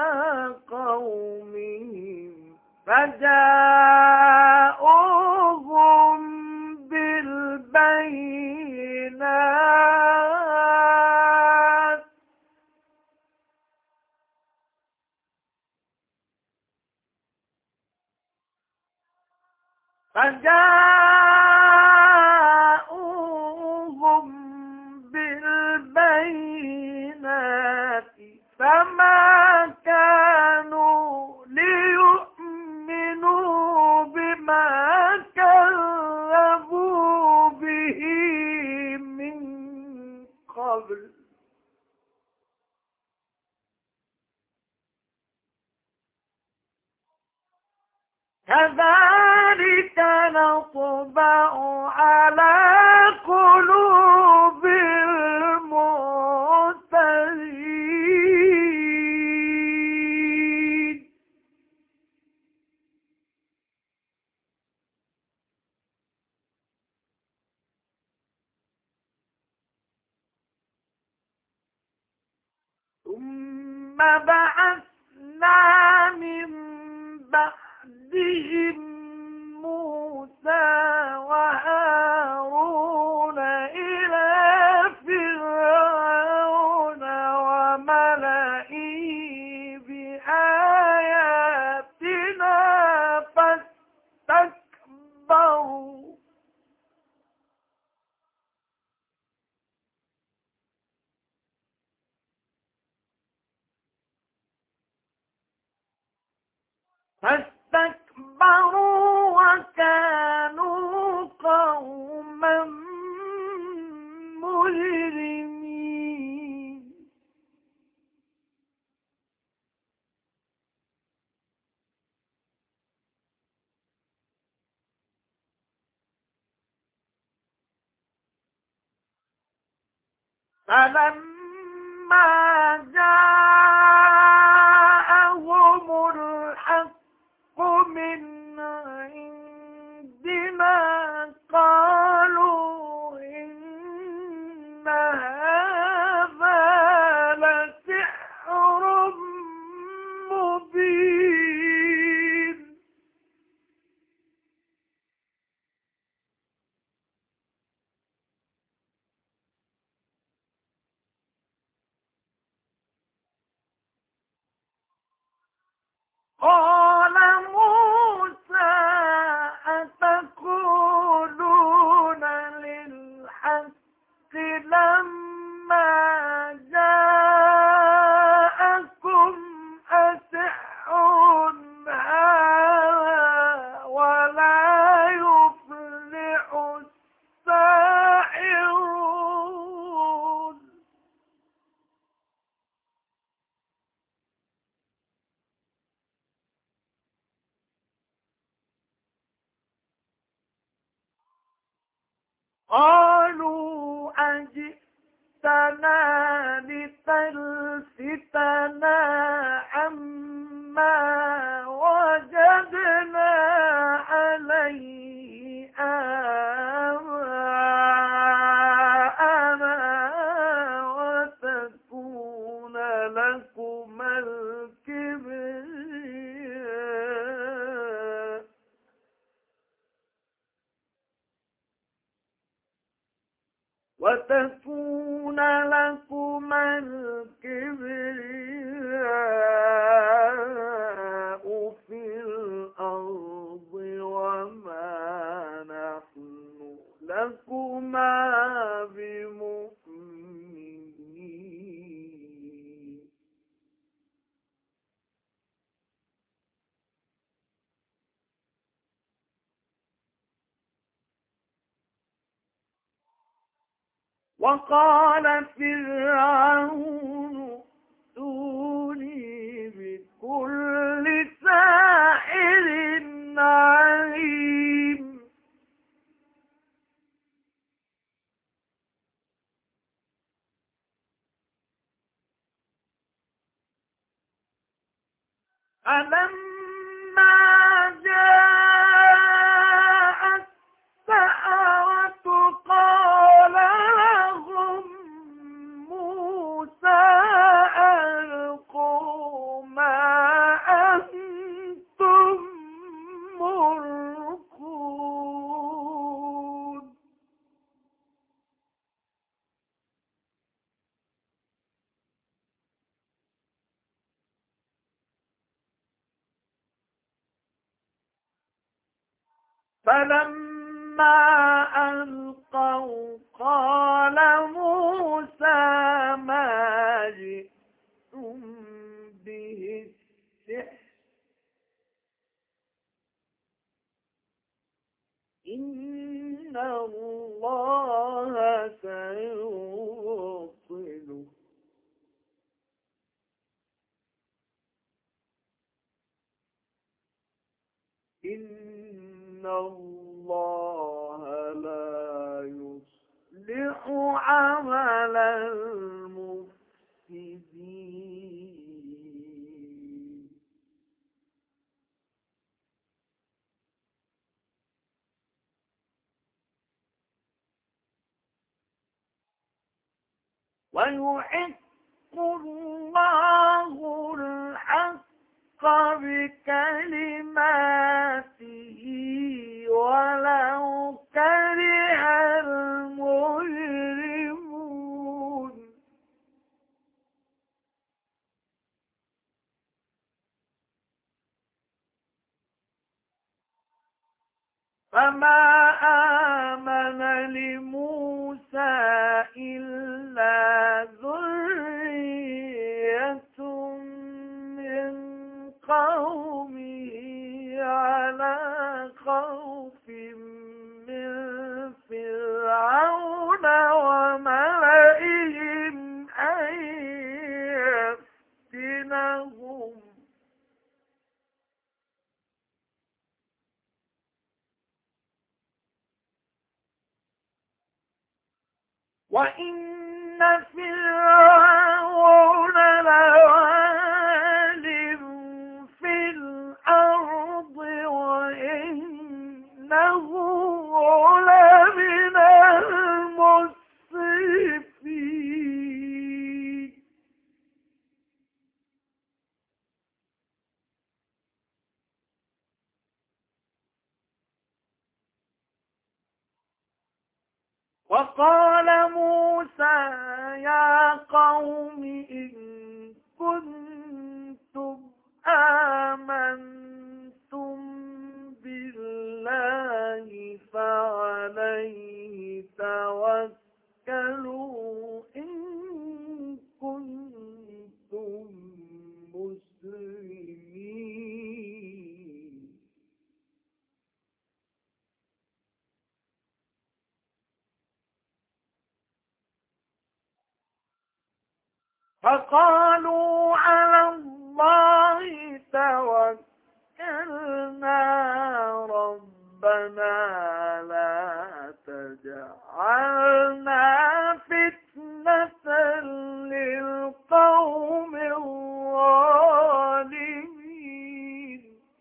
قومهم فجاءوهم بالبينات فما كانوا ليؤمنوا بما كذبوا به من قبل كذلك نطبع على قلوب المعتدين ثم بعثنا من بعدهم موسى وهارون إلى فرعون وملئه بآياتنا فاستكبروا وكانوا قوما مجرمين فلما جاءهم الحق من عندنا قالوا إن هذا لسحر مبين قال موسى أتقولون للحق لما جاءكم أسحر هذا ولا يفلح الساحرون قالوا أجئتنا لتلفتنا عما وجدنا عليه آباءنا وتكون لكما الكبرياء في الأرض وما نحن لكما بمؤمنين وقال فرعون ائتوني بكل ساحر عليم فلما جاء السحرة قال لهم موسى ألقوا ما أنتم ملقون فلما ألقوا قال موسى ما جئتم به السحر إن الله سيبطله إن الله لا يصلح عمل المفسدين ويحق الله الحق بكلماته ولو كره المجرمون فما آمن لموسى إلا ذرية من قومه على خوف من فرعون وملئهم أن يفتنهم وإن فرعون لعال في الأرض وإنه لمن المسرفين وقال موسى يا قوم إن كنتم آمنتم بالله فعليه توكلوا إن كنتم مسلمين فقالوا على الله توكلنا ربنا لا تجعلنا فتنة للقوم الظالمين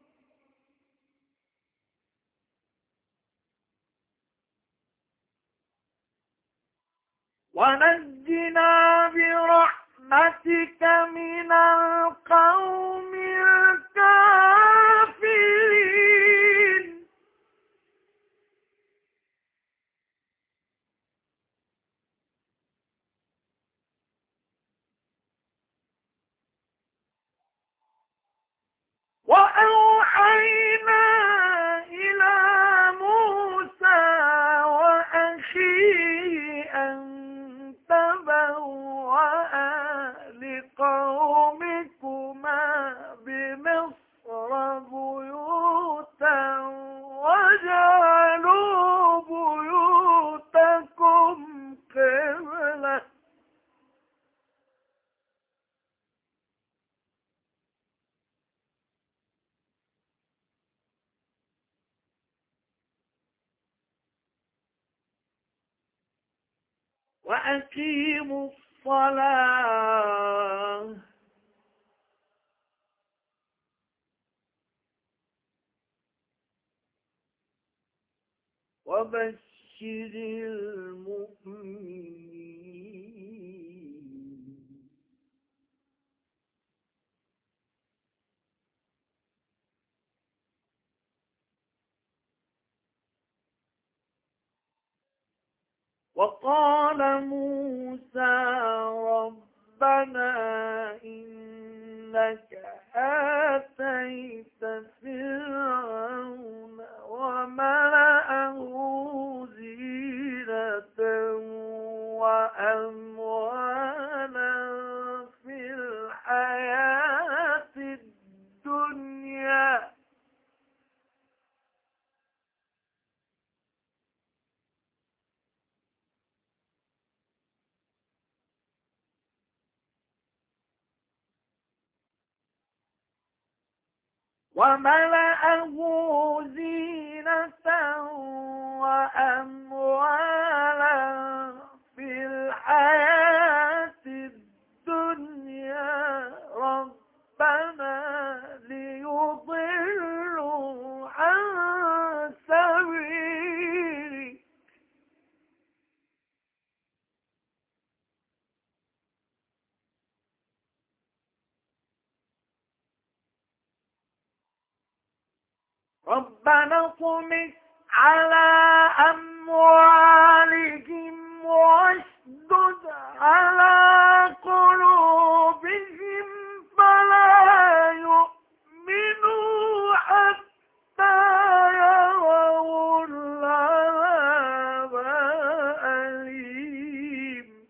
ونجنا برحمتك من القوم الكافرين وأوحينا إلى موسى وأخيه أن تبوأ لقومكما بمصر بيوتا وجعلوا بيوتكم قبلة وأقيموا الصلاة وبشر المؤمنين وقال موسى ربنا إنك آتيت فرعون وملأه زينة وأموالا في الحياة الدنيا وملأه زينة وأموالا في الحياة الدنيا ربنا ليضلوا عن سبيلك ربنا اطمس على أموالهم واشدد على قلوبهم فلا يؤمنوا حتى يروا العذاب الأليم.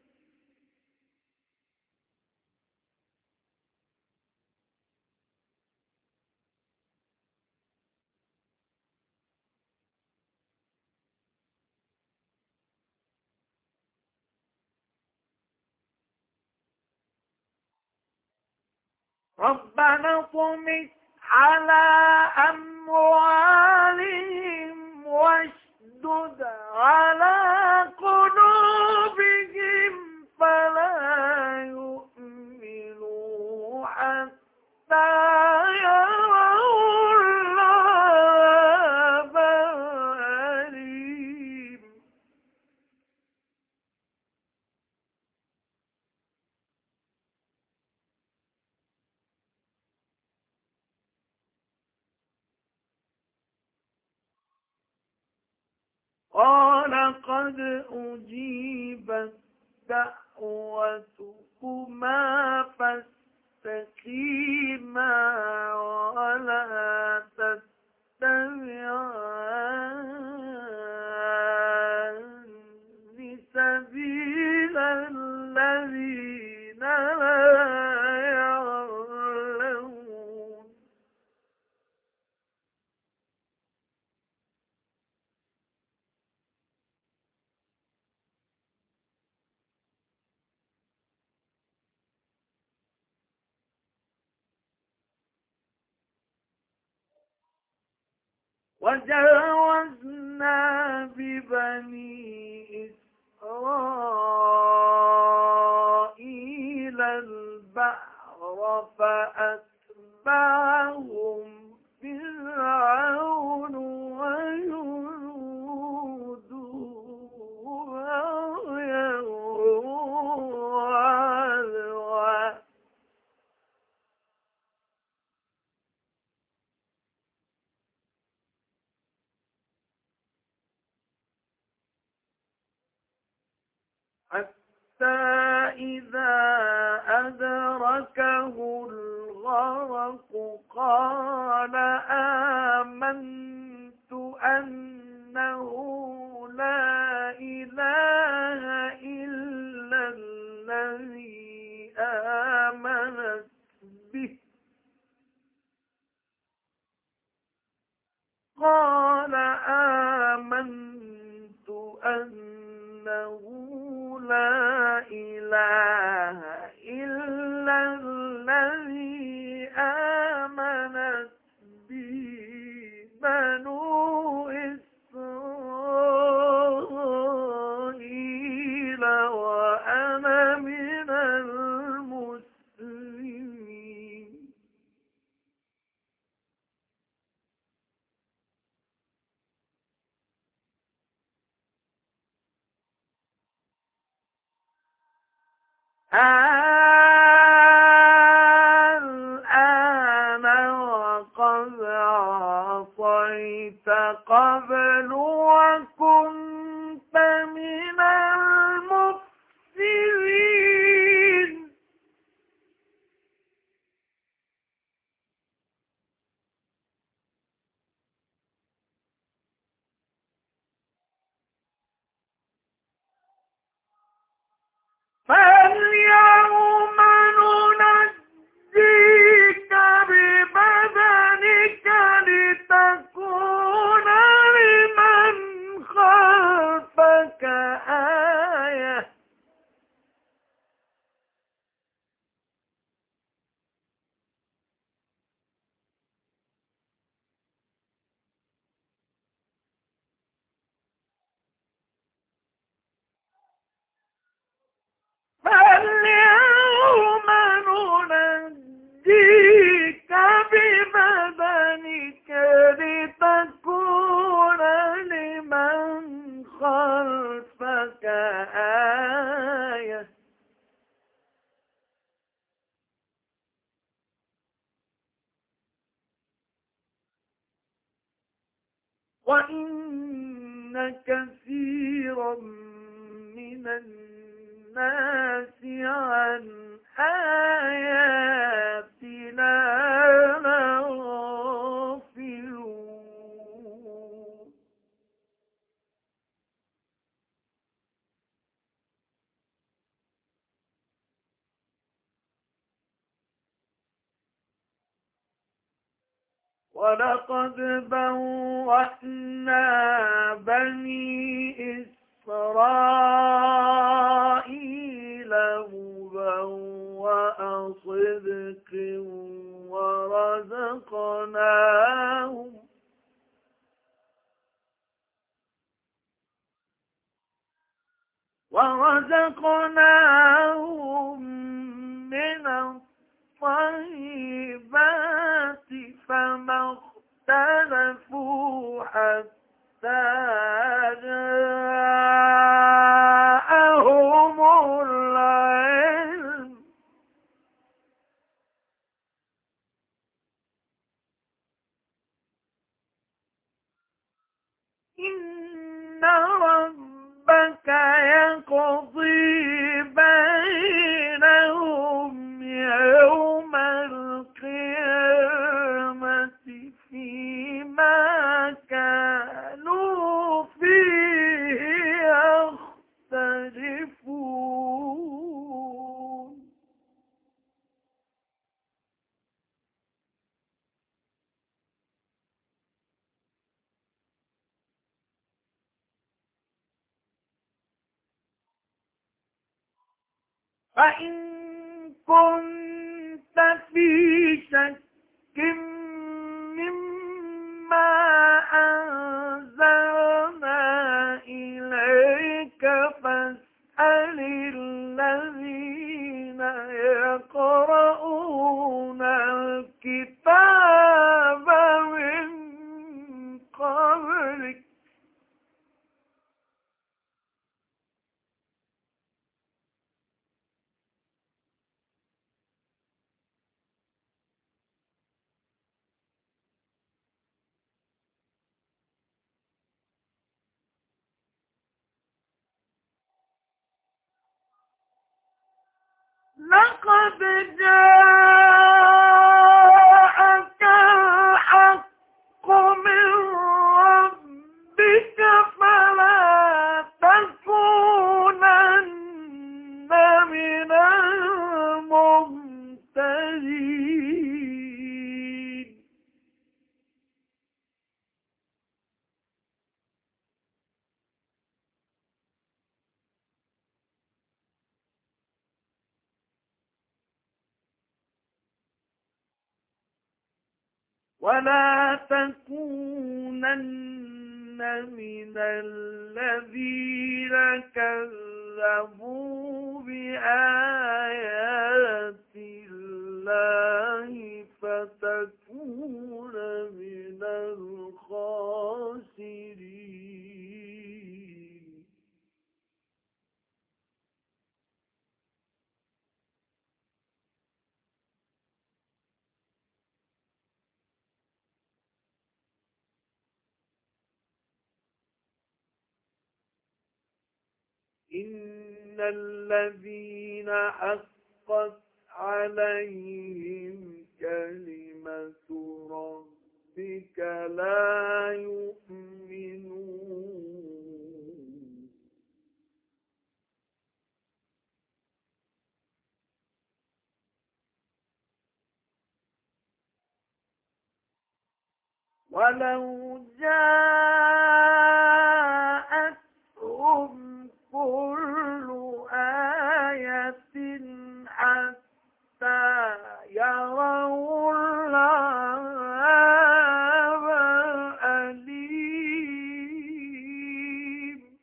ربنا اطمس على أموالهم واشدد على قلوبهم فلا يؤمنوا حتى يروا العذاب الأليم. قال قد أجيبت دعوتكما فاستقيما ولا تتبعان سبيل الذين لا يعلمون. وجاوزنا ببني إسرائيل البحر فأتبعهم فرعون وجنوده بغيا وعدوا حتى إذا أدركه الغرق قال آمنت أنه لا إله إلا الذي آمنت به قال آمنت أنه لا إله إلا الذي آمنت به بنو إسرائيل وأنا من المسلمين. الآن وقد عصيت قبل وكنت من المفسدين. فاليوم ننجيك ببدنك لتكون لمن خلفك وإن كثيرا من الناس عن آياتنا لغافلون ولقد بوأنا بني إسرائيل مبوأ صدق ورزقناهم من الطيبات فما اختلفوا حتى جاءهم العلم إن ربك يقضي بينهم يوم القيامة فيما كانوا فيه يختلفون فإن كنت في شك مما أنزلنا إليك فاسأل الذين يقرؤون الكتاب من قبلك لقد جاءك الحق من ربك فلا تكونن من الممترين ولا تكونن من الذين كذبوا بآيات الله فتكون من الخاسرين إن الذين حقت عليهم كلمة ربك لا يؤمنون ولو جاءتهم كل آية حتى يروا العذاب الأليم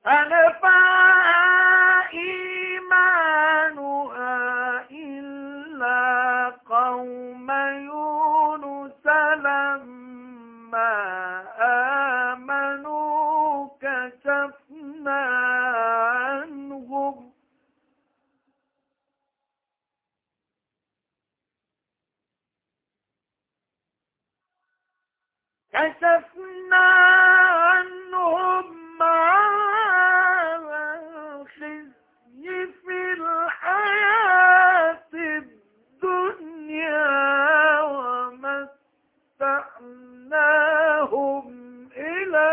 فنفعها إيمانها إلا قوم يونس لما آمنوا كشفنا عنهم عذاب الخزي في الحياة الدنيا ومتعناهم إلى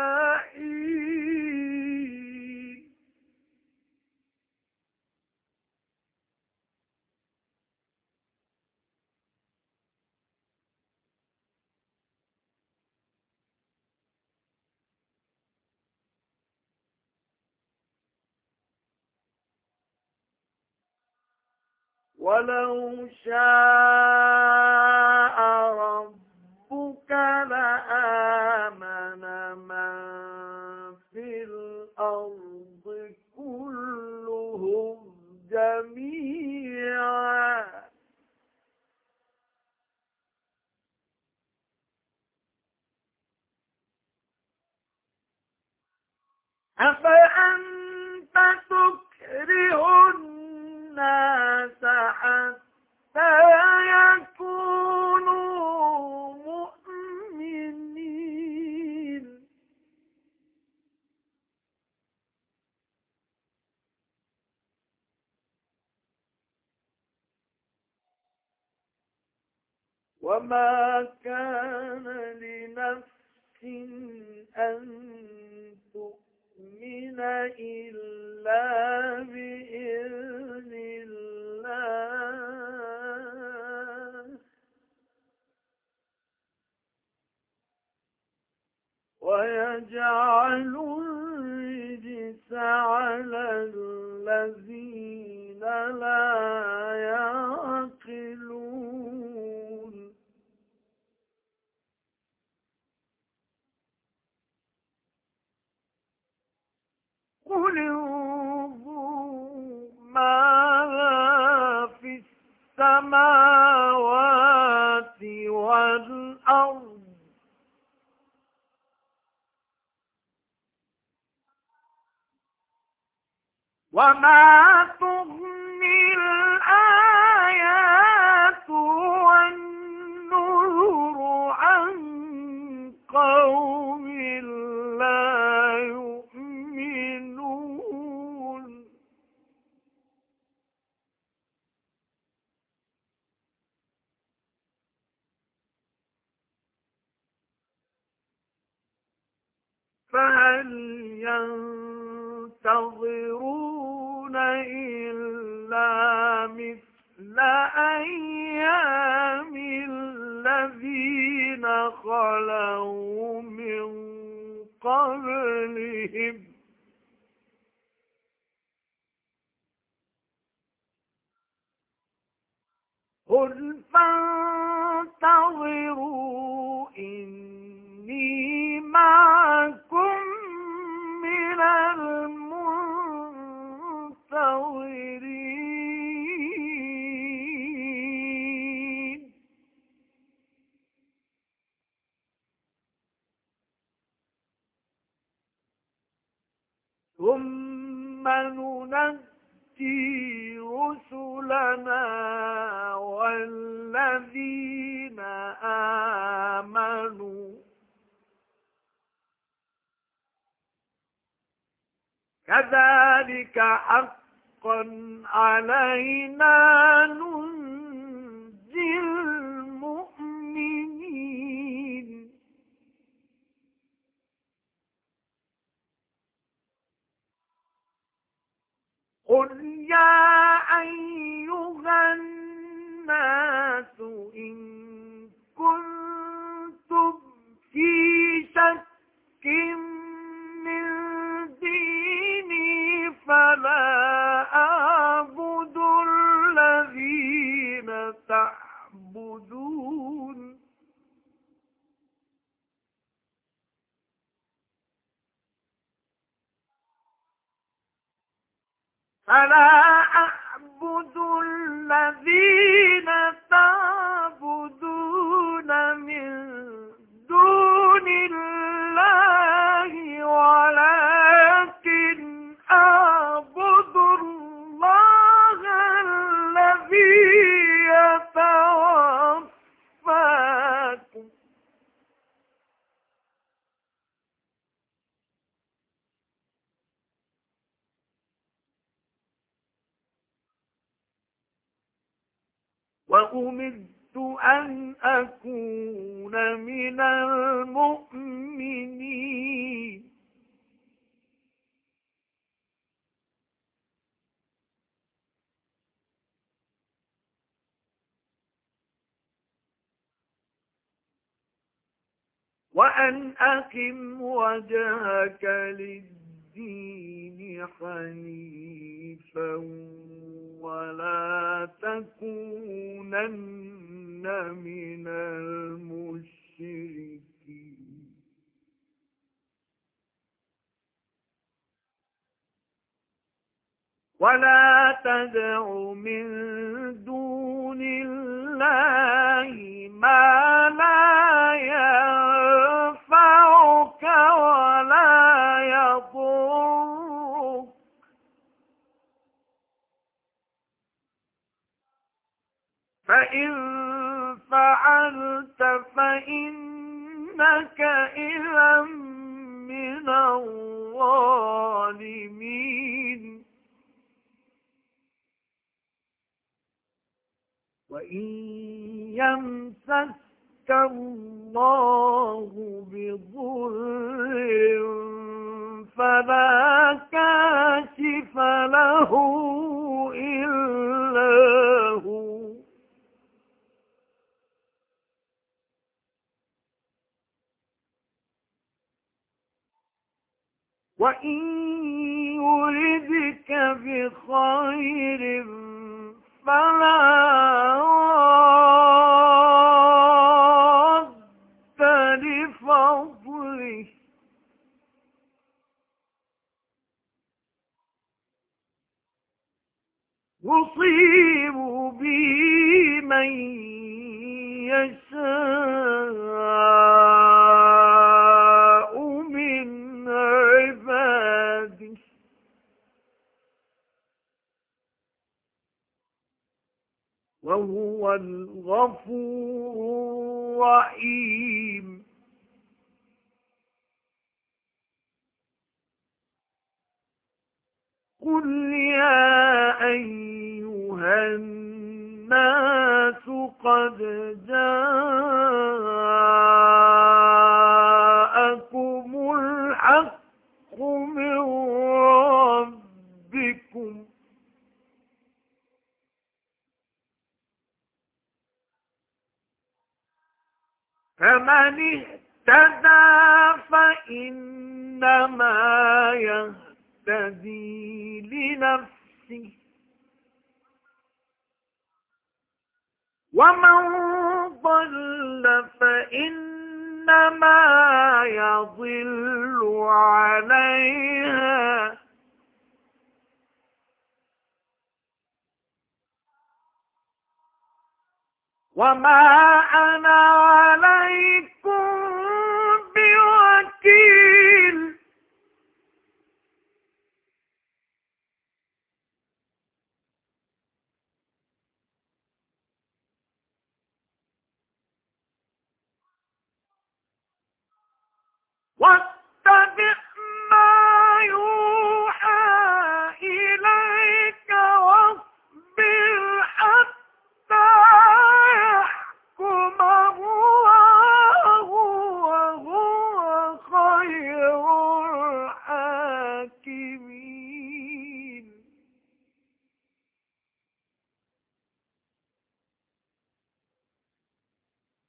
حين ولو شاء ربك لآمن من في الأرض كلهم جميعا أفأنت تكره الناس حتى يكونوا مؤمنين وما كان لنفس أن تؤمن إلا بإذن الله ويجعل الرجس على الذين لا يعقلون قل انظروا ماذا في السماوات والأرض وما تغني الآيات والنذر عن قوم لا يؤمنون فهل ينتظرون إلا مثل أيام الذين خلوا من قبلهم قل فانتظروا إني معكم من المنتظرين ثم ننجي رسلنا والذين آمنوا كذلك حقا علينا ننجي المؤمنين قل يا أيها الناس إن كنتم في شك من ديني فلا أعبد الذين تعبدون فلا أعبد الذين تعبدون من دون الله ولكن أعبد الله الذي يتوفاكم وأمرت أن أكون من المؤمنين وأن أقم وجهك للدين حنيفا ولا تكونن من المشركين ولا تدع من دون الله ما لا ينفعك ولا يضرك فإن فعلت فإنك إذا من الظالمين وإن يمسسك الله بضر فلا كاشف له إلا هو وإن يردك بخير فلا راد لفضله يصيب به من يشاء من عباده وهو الغفور الرحيم قل يا أيها الناس قد جاءكم الحق من ربكم فمن اهتدى فإنما يهتدي لنفسه ومن ضل فإنما يضل عليها وما أنا عليهم